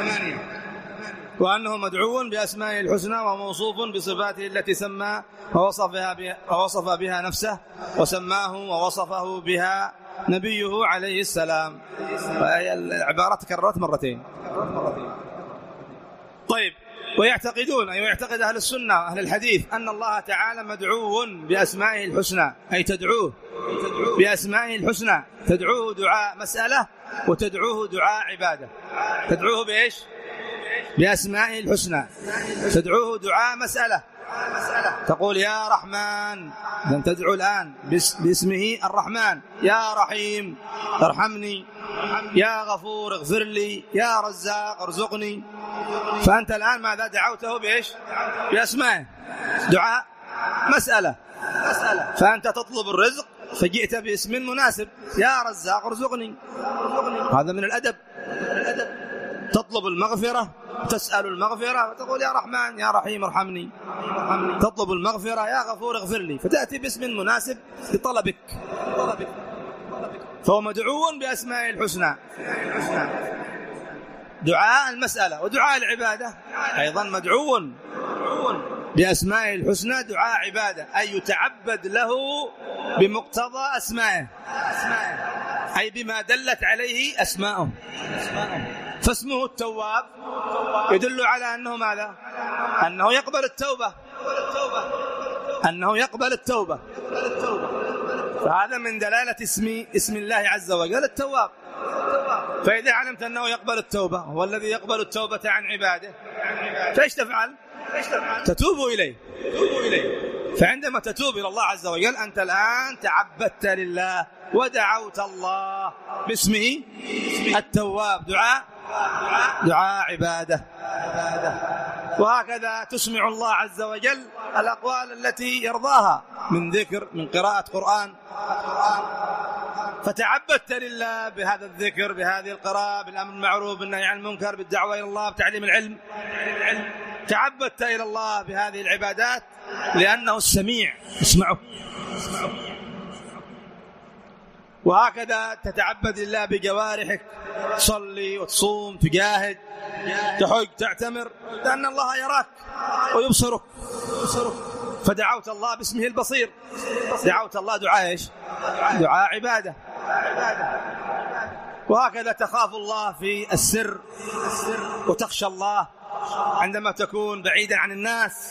وأنه مدعو بأسمائه الحسنى وموصوف بصفاته التي سمى ووصفها بها, ووصف بها نفسه وسماه ووصفه بها نبيه عليه السلام. العبارة تكررت مرتين. طيب، ويعتقدون أي ويعتقد أهل السنة أهل الحديث أن الله تعالى مدعو بأسمائه الحسنى، أي تدعوه بأسمائه الحسنى، تدعوه دعاء مسألة وتدعوه دعاء عبادة. تدعوه بإيش؟ بأسمائه الحسنى. تدعوه دعاء مسألة، تقول يا رحمن، لن تدعو الآن باسمه الرحمن، يا رحيم ارحمني، يا غفور اغفر لي، يا رزاق ارزقني. فأنت الآن ماذا دعوته بإيش؟ بأسمائه، دعاء مسألة. فأنت تطلب الرزق فجئت باسم مناسب، يا رزاق ارزقني. هذا من الأدب. تطلب المغفرة، تسأل المغفرة وتقول يا رحمن يا رحيم ارحمني. تطلب المغفرة يا غفور اغفر لي، فتأتي باسم مناسب لطلبك. فهو مدعو بأسماء الحسنى، دعاء المسألة. ودعاء العبادة أيضا مدعو بأسماء الحسنى، دعاء عبادة، أي يتعبد له بمقتضى أسمائه، أي بما دلت عليه أسماؤه. فاسمه التواب يدل على أنه ماذا؟ أنه يقبل التوبة، أنه يقبل التوبة. فهذا من دلالة اسم اسم الله عز وجل التواب. فإذا علمت أنه يقبل التوبة، هو الذي يقبل التوبة عن عباده، فإيش تفعل؟ تتوب إليه. فعندما تتوب إلى الله عز وجل أنت الآن تعبدت لله ودعوت الله باسمه التواب، دعاء دعاء عبادة. وهكذا تسمع الله عز وجل الأقوال التي يرضاها من ذكر، من قراءة قرآن، فتعبدت لله بهذا الذكر، بهذه القراءة، بالأمر بالمعروف، بالنهي عن المنكر، بالدعوة إلى الله، بتعليم العلم. تعبدت إلى الله بهذه العبادات لأنه السميع يسمعه. وهكذا تتعبد لله بجوارحك، تصلي وتصوم، تجاهد، تحج، تعتمر، لأن الله يراك ويبصرك. فدعوت الله باسمه البصير، دعوت الله دعاء ايش؟ دعاء عبادة. وهكذا تخاف الله في السر وتخشى الله عندما تكون بعيدا عن الناس،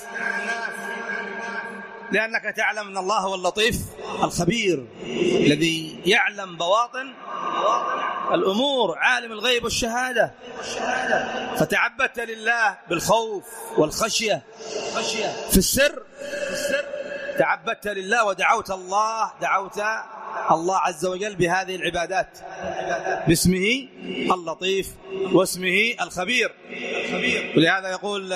لأنك تعلم أن الله هو اللطيف الخبير الذي يعلم بواطن الأمور، عالم الغيب والشهادة. فتعبدت لله بالخوف والخشية في السر، تعبدت لله ودعوت الله، دعوت الله عز وجل بهذه العبادات باسمه اللطيف واسمه الخبير. ولهذا يقول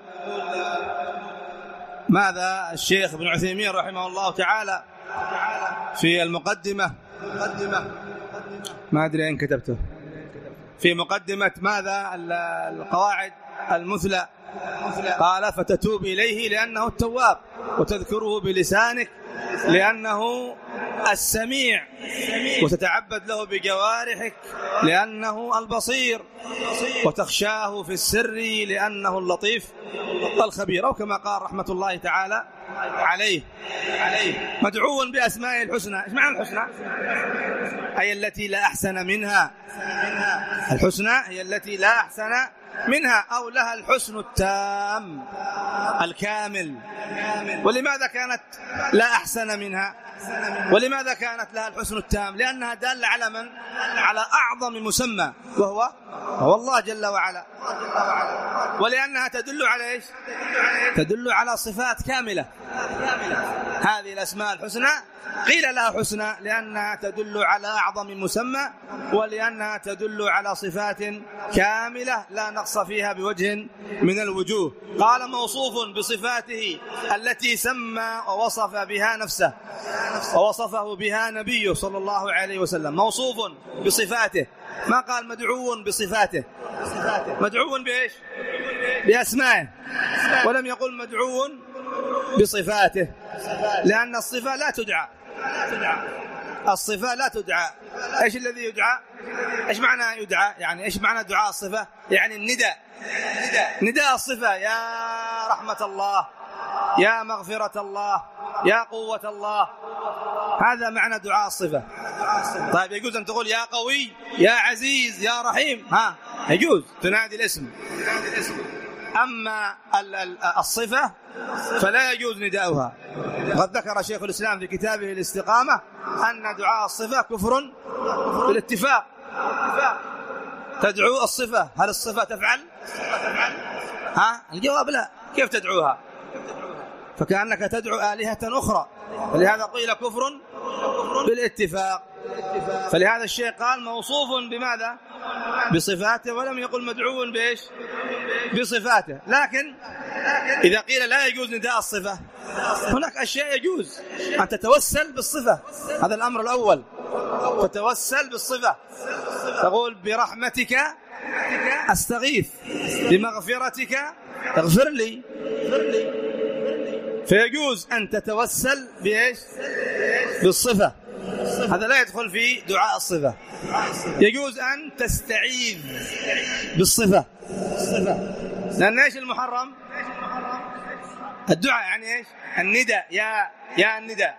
ماذا الشيخ ابن عثيمين رحمه الله تعالى في المقدمة، ما أدري أين كتبته، في مقدمة ماذا القواعد المثلى، قال فتتوب إليه لأنه التواب، وتذكره بلسانك لأنه السميع، وتتعبد له بجوارحك لأنه البصير، وتخشاه في السر لأنه اللطيف الخبير، أو كما قال رحمة الله تعالى عليه. مدعو بأسماء الحسنى. ايش معنى الحسنى؟ أي التي لا أحسن منها. الحسنى هي التي لا أحسن منها، أو لها الحسن التام الكامل. ولماذا كانت لا أحسن منها؟ ولماذا كانت لها الحسن التام؟ لأنها دالة على من؟ على أعظم مسمى، وهو هو الله جل وعلا. ولأنها تدل على إيش؟ تدل على صفات كاملة هذه الأسماء الحسنى قيل لها حسنى لأنها تدل على أعظم مسمى، ولأنها تدل على صفات كاملة لا نقص فيها بوجه من الوجوه. قال موصوف بصفاته التي سمى ووصف بها نفسه ووصفه بها نبيه صلى الله عليه وسلم، موصوف بصفاته، ما قال مدعو بصفاته، مدعو بإيش؟ بأسمائه، ولم يقل مدعو بصفاته، لأن الصفة لا تدعى، الصفة لا تدعى. إيش الذي يدعى؟ إيش معنى يدعى؟ يعني إيش معنى دعاء الصفة؟ يعني النداء، نداء الصفة، يا رحمة الله، يا مغفرة الله، يا قوة الله، هذا معنى دعاء الصفة. طيب يجوز أن تقول يا قوي، يا عزيز، يا رحيم، ها يجوز تنادي الاسم. أما الصفة فلا يجوز نداؤها. قد ذكر شيخ الإسلام في كتابه الاستقامة أن دعاء الصفة كفر بالاتفاق. تدعو الصفة، هل الصفة تفعل؟ ها الجواب لا. كيف تدعوها؟ فكأنك تدعو آلهة أخرى، فلهذا قيل كفر بالاتفاق. فلهذا الشيء قال موصوف بماذا؟ بصفاته، ولم يقل مدعو بإيش؟ بصفاته. لكن إذا قيل لا يجوز نداء الصفة، هناك أشياء يجوز أن تتوسل بالصفة، هذا الأمر الأول، تتوسل بالصفة، تقول برحمتك أستغيث، بمغفرتك اغفر لي، فيجوز أن تتوسل بإيش؟ بالصفة، هذا لا يدخل في دعاء الصفة. يجوز أن تستعيذ بالصفة، لأن إيش المحرم؟ الدعاء، يعني إيش؟ النداء، يا يا النداء.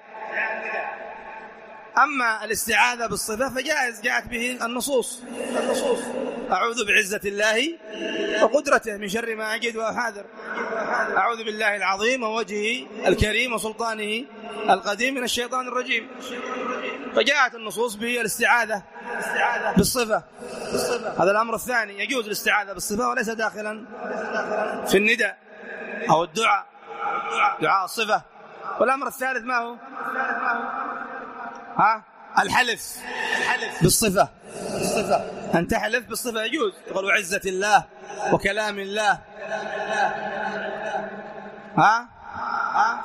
أما الاستعاذة بالصفة فجائز، جاءت به النصوص، النصوص أعوذ بعزة الله وقدرته من شر ما أجد وأحاذر، أعوذ بالله العظيم ووجهه الكريم وسلطانه القديم من الشيطان الرجيم. فجاءت النصوص به الاستعاذة بالصفة. هذا الأمر الثاني، يجوز الاستعاذة بالصفة وليس داخلا في النداء أو الدعاء، دعاء الصفة. والأمر الثالث ما هو؟ ها الحلف بالصفة، أن تحلف بالصفة يجوز، تقول عزة الله وكلام الله، ها ها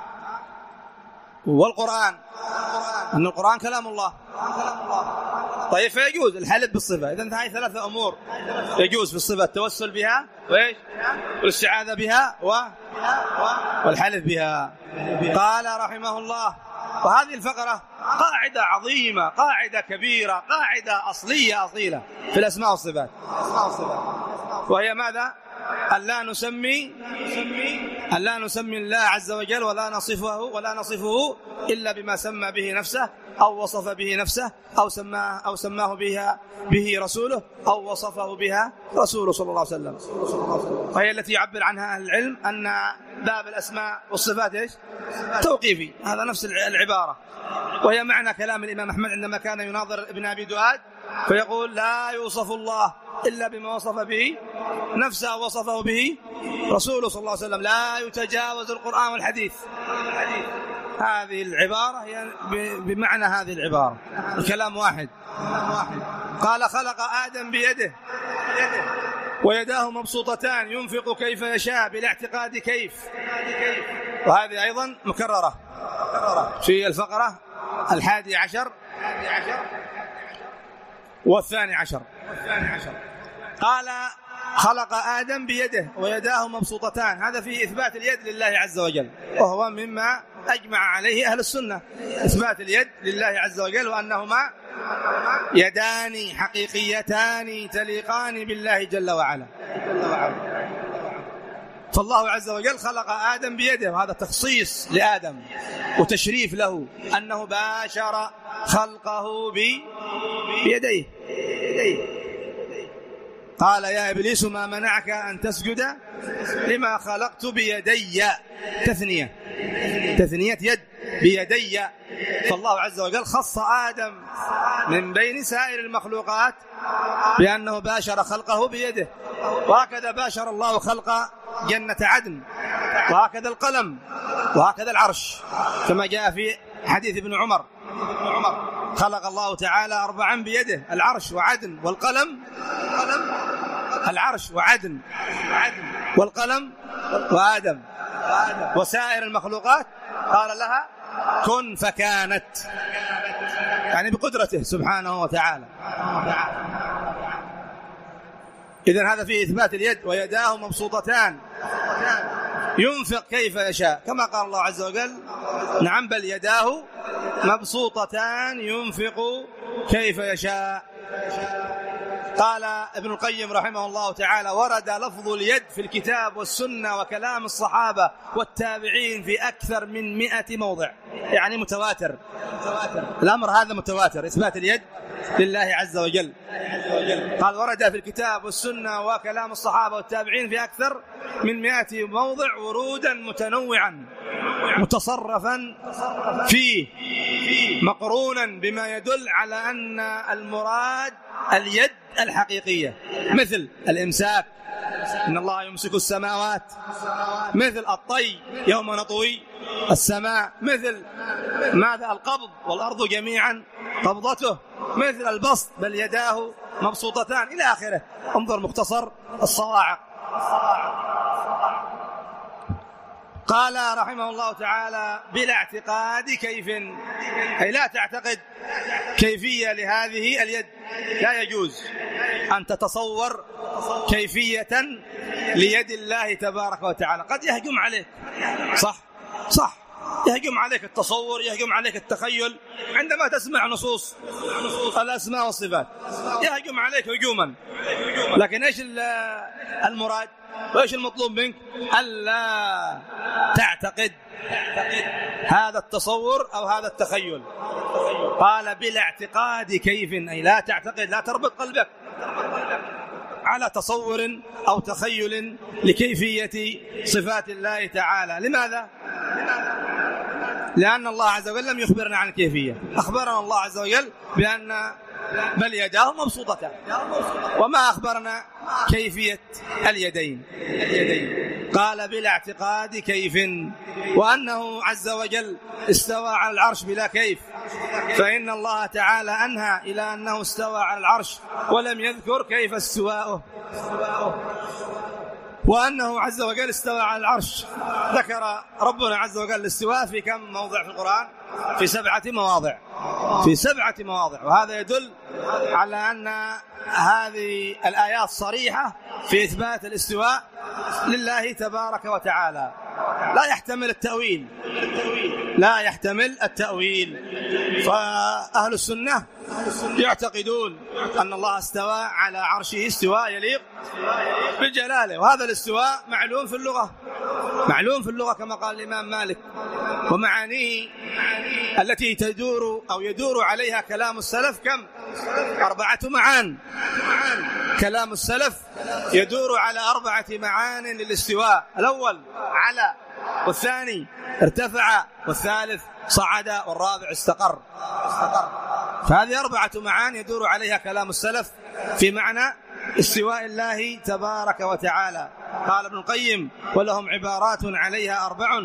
والقرآن، أن القرآن كلام الله. طيب فيجوز الحلف بالصفة. إذن هذه ثلاثة أمور يجوز في الصفة: التوسل بها، وإيش؟ والاستعاذة بها، و... والحلف بها. قال رحمه الله: وهذه الفقرة قاعدة عظيمة، قاعدة كبيرة، قاعدة أصلية أصيلة في الأسماء والصفات، وهي ماذا؟ أن لا نسمي أن لا نسمي الله عز وجل ولا نصفه ولا نصفه إلا بما سمى به نفسه أو وصف به نفسه أو سماه أو سماه بها به رسوله أو وصفه بها رسوله صلى الله عليه وسلم. وهي التي يعبر عنها أهل العلم أن باب الأسماء والصفات إيش؟ توقيفي، هذا نفس العبارة، وهي معنى كلام الإمام أحمد عندما كان يناظر ابن أبي دؤاد فيقول: لا يوصف الله إلا بما وصف به نفسه وصفه به رسوله صلى الله عليه وسلم، لا يتجاوز القرآن والحديث. هذه العبارة هي بمعنى هذه العبارة، الكلام واحد. قال: خلق آدم بيده ويداه مبسوطتان ينفق كيف يشاء بلا اعتقاد كيف. وهذه أيضا مكررة في الفقرة الحادي عشر والثاني عشر. قال: خلق آدم بيده ويداه مبسوطتان، هذا فيه إثبات اليد لله عز وجل، وهو مما أجمع عليه أهل السنة، إثبات اليد لله عز وجل، وأنهما يدان حقيقيتان تليقان بالله جل وعلا. فالله عز وجل خلق آدم بيده، وهذا تخصيص لآدم وتشريف له أنه باشر خلقه بيديه. قال: يا إبليس ما منعك أن تسجد لما خلقت بيدي. تثنية تثنية يد، بيدي. فالله عز وجل خص آدم من بين سائر المخلوقات بأنه باشر خلقه بيده. وهكذا باشر الله خلق جنة عدن، وهكذا القلم وهكذا العرش كما جاء في حديث ابن عمر خلق الله تعالى أربعا بيده: العرش وعدن والقلم. العرش وعدن والقلم وآدم وسائر المخلوقات قال لها كن فكانت، يعني بقدرته سبحانه وتعالى. إذن هذا فيه إثبات اليد. ويداه مبسوطتان ينفق كيف يشاء، كما قال الله عز وجل: نعم بل يداه مبسوطتان ينفق كيف يشاء. قال ابن القيم رحمه الله تعالى: ورد لفظ اليد في الكتاب والسنة وكلام الصحابة والتابعين في أكثر من مئة موضع، يعني متواتر. الأمر هذا متواتر، إثبات اليد لله عز وجل. قال: ورد في الكتاب والسنة وكلام الصحابة والتابعين في أكثر من مئة موضع ورودا متنوعا متصرفا فيه مقرونا بما يدل على أن المراد اليد الحقيقية، مثل الإمساك: إن الله يمسك السماوات، مثل الطي يوم نطوي السماء، مثل ماذا القبض والأرض جميعا قبضته، مثل البسط بل يداه مبسوطتان إلى آخره. انظر مختصر الصواعق. قال رحمه الله تعالى: بلا اعتقاد كيف، أي لا تعتقد كيفية لهذه اليد. لا يجوز أن تتصور كيفية ليد الله تبارك وتعالى. قد يهجم عليك، صح صح يهجم عليك التصور، يهجم عليك التخيل عندما تسمع نصوص الأسماء والصفات، يهجم عليك هجوما. لكن إيش المراد وإيش المطلوب منك؟ ألا تعتقد هذا التصور أو هذا التخيل. قال: بلا اعتقاد كيف، أي لا تعتقد، لا تربط قلبك على تصور أو تخيل لكيفية صفات الله تعالى. لماذا؟ لأن الله عز وجل لم يخبرنا عن الكيفية. أخبرنا الله عز وجل بأن بل يداه مبسوطتان، وما أخبرنا كيفية اليدين. قال: بلا اعتقاد كيف، وأنه عز وجل استوى على العرش بلا كيف، فإن الله تعالى أنهى إلى أنه استوى على العرش ولم يذكر كيف استواؤه. وأنه عز وجل استوى على العرش، ذكر ربنا عز وجل الاستواء في كم موضع في القرآن؟ في سبعة مواضع، في سبعة مواضع. وهذا يدل على أن هذه الآيات صريحة في إثبات الاستواء لله تبارك وتعالى، لا يحتمل التأويل، لا يحتمل التأويل. فأهل السنة يعتقدون أن الله استوى على عرشه استواء يليق بجلاله، وهذا الاستواء معلوم في اللغة، معلوم في اللغة كما قال الإمام مالك. ومعانيه التي تدور أو يدور عليها كلام السلف كم؟ أربعة معان. كلام السلف يدور على أربعة معان للاستواء: الأول على، والثاني ارتفع، والثالث صعد، والرابع استقر. فهذه أربعة معان يدور عليها كلام السلف في معنى استواء الله تبارك وتعالى. قال ابن القيم: ولهم عبارات عليها أربع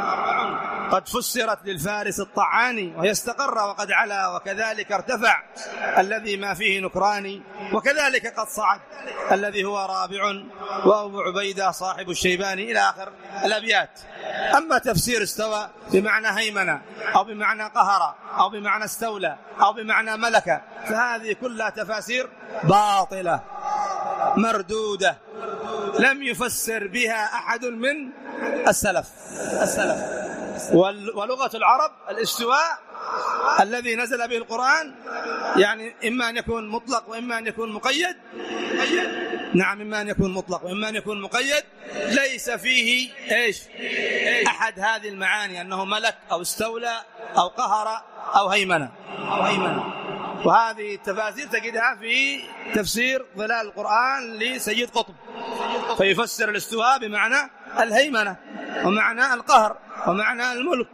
قد فسرت للفارس الطعاني، وهي استقر وقد علا، وكذلك ارتفع الذي ما فيه نكران، وكذلك قد صعد الذي هو رابع، وأبو عبيدة صاحب الشيباني، إلى آخر الأبيات. أما تفسير استوى بمعنى هيمنة أو بمعنى قهر أو بمعنى استولى أو بمعنى ملك، فهذه كلها تفاسير باطلة مردودة لم يفسر بها أحد من السلف. السلف ولغة العرب الاستواء الذي نزل به القرآن يعني إما أن يكون مطلق وإما أن يكون مقيد. نعم، إما أن يكون مطلق وإما أن يكون مقيد. ليس فيه إيش أحد هذه المعاني، أنه ملك أو استولى أو قهر أو هيمنة أو هيمنة. وهذه التفاسير تجدها في تفسير ظلال القرآن لسيد قطب، فيفسر الاستواء بمعنى الهيمنة ومعنى القهر ومعنى الملك.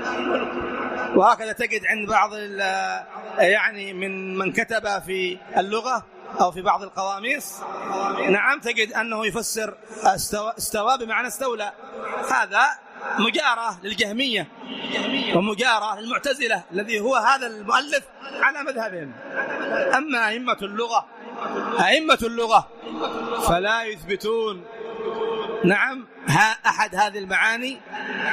وهكذا تجد عند بعض يعني من من كتب في اللغة أو في بعض القواميس، نعم، تجد أنه يفسر استوى, استوى بمعنى استولى. هذا مجارة للجهمية ومجارة للمعتزلة الذي هو هذا المؤلف على مذهبهم. أما أئمة اللغة أئمة اللغة فلا يثبتون نعم ها أحد هذه المعاني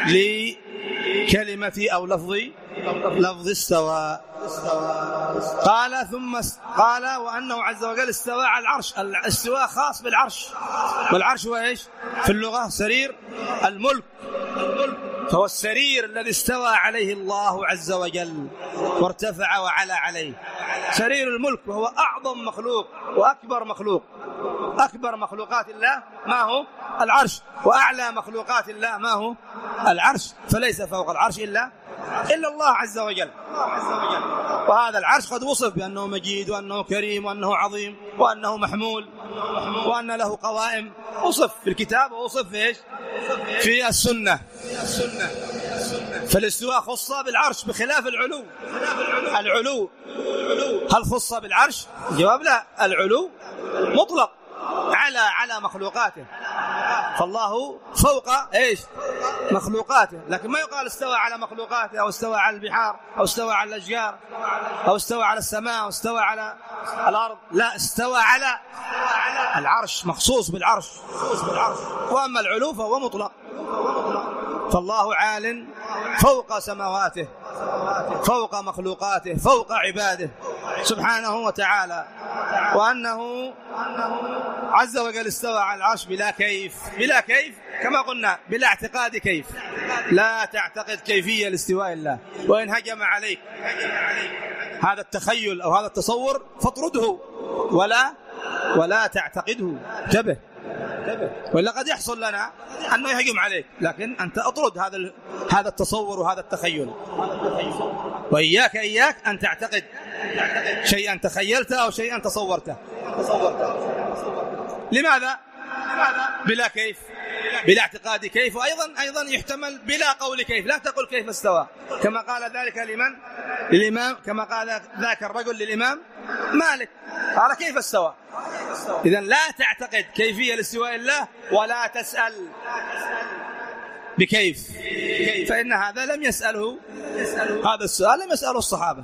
لكلمة أو لفظ لفظ استوى. قال ثم قال وأنه عز وجل استوى على العرش. الاستواء خاص بالعرش، والعرش هو إيش في اللغة؟ سرير الملك، فهو السرير الذي استوى عليه الله عز وجل وارتفع وعلى عليه، سرير الملك، وهو أعظم مخلوق وأكبر مخلوق. أكبر مخلوقات الله ما هو؟ العرش. وأعلى مخلوقات الله ما هو؟ العرش. فليس فوق العرش إلا إلا الله عز وجل. وهذا العرش قد وصف بأنه مجيد وأنه كريم وأنه عظيم وأنه محمول وأن له قوائم، وصف في الكتاب ووصف في إيش؟ في السنة. فالاستواء خص بالعرش بخلاف العلو. العلو هل خص بالعرش؟ الجواب لا، العلو مطلق على على مخلوقاته، فالله فوق ايش؟ مخلوقاته. لكن ما يقال استوى على مخلوقاته او استوى على البحار او استوى على الاشجار او استوى على السماء او استوى على الارض، لا، استوى على العرش، مخصوص بالعرش. واما العلو فهو مطلق، فالله عال فوق سماواته، فوق مخلوقاته، فوق عباده سبحانه وتعالى. وأنه عز وجل استوى على العرش بلا كيف، بلا كيف كما قلنا، بلا اعتقاد كيف. لا تعتقد كيفية الاستواء الله، وإن هجم عليك هذا التخيل أو هذا التصور فاطرده ولا ولا تعتقده. انتبه، ولا قد يحصل لنا أنه يهجم عليك، لكن أنت أطرد هذا هذا التصور وهذا التخيل. وإياك إياك أن تعتقد شيئا تخيلته أو شيئا تصورته. لماذا؟ بلا كيف، بلا اعتقاد كيف. وأيضا أيضا يحتمل بلا قول كيف. لا تقل كيف استوى، كما قال ذلك لمن؟ للإمام، كما قال ذاك الرجل للإمام مالك، قال كيف استوى. إذن لا تعتقد كيفية الاستواء الله ولا تسأل بكيف، فإن هذا لم يسأله، هذا السؤال لم يسأله الصحابة،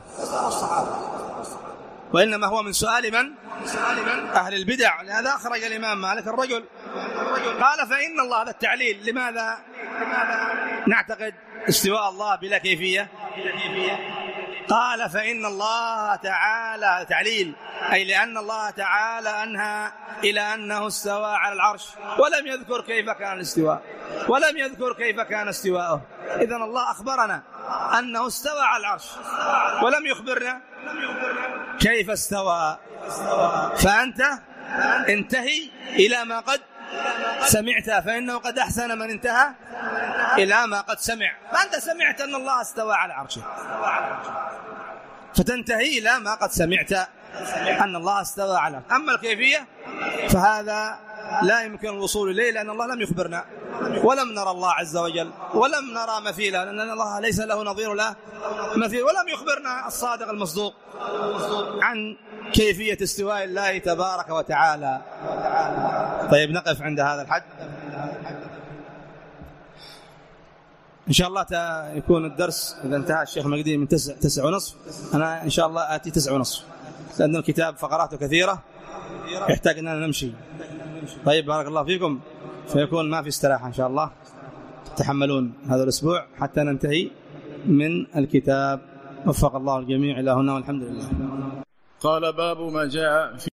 وإنما هو من سؤال من؟ أهل البدع. لهذا أخرج الإمام مالك الرجل قال فإن الله، هذا التعليل، لماذا نعتقد استواء الله بلا كيفية؟ قال فإن الله تعالى، تعليل، أي لأن الله تعالى أنهى إلى أنه استوى على العرش ولم يذكر كيف كان الاستواء، ولم يذكر كيف كان استواءه. إذن الله أخبرنا أنه استوى على العرش ولم يخبرنا كيف استوى. فأنت انتهي إلى ما قد سمعت، فإنه قد أحسن من انتهى إلى ما قد سمع. فأنت سمعت أن الله استوى على عرشه، فتنتهي إلى ما قد سمعت أن الله استوى على عرشه. أما الكيفية فهذا لا يمكن الوصول إليه، لأن الله لم يخبرنا ولم نرى الله عز وجل ولم نرى مثيله، لأن الله ليس له نظير له مثيل، ولم يخبرنا الصادق المصدوق عن كيفية استواء الله تبارك وتعالى. طيب نقف عند هذا الحد إن شاء الله. يكون الدرس إذا انتهى الشيخ مجدي من تسع, تسع ونصف، أنا إن شاء الله آتي تسع ونصف، لأن الكتاب فقراته كثيرة يحتاج أننا نمشي. طيب بارك الله فيكم، فيكون ما في استراحة إن شاء الله، تتحملون هذا الأسبوع حتى ننتهي من الكتاب. وفق الله الجميع إلى هنا والحمد لله. قال باب ما جاء في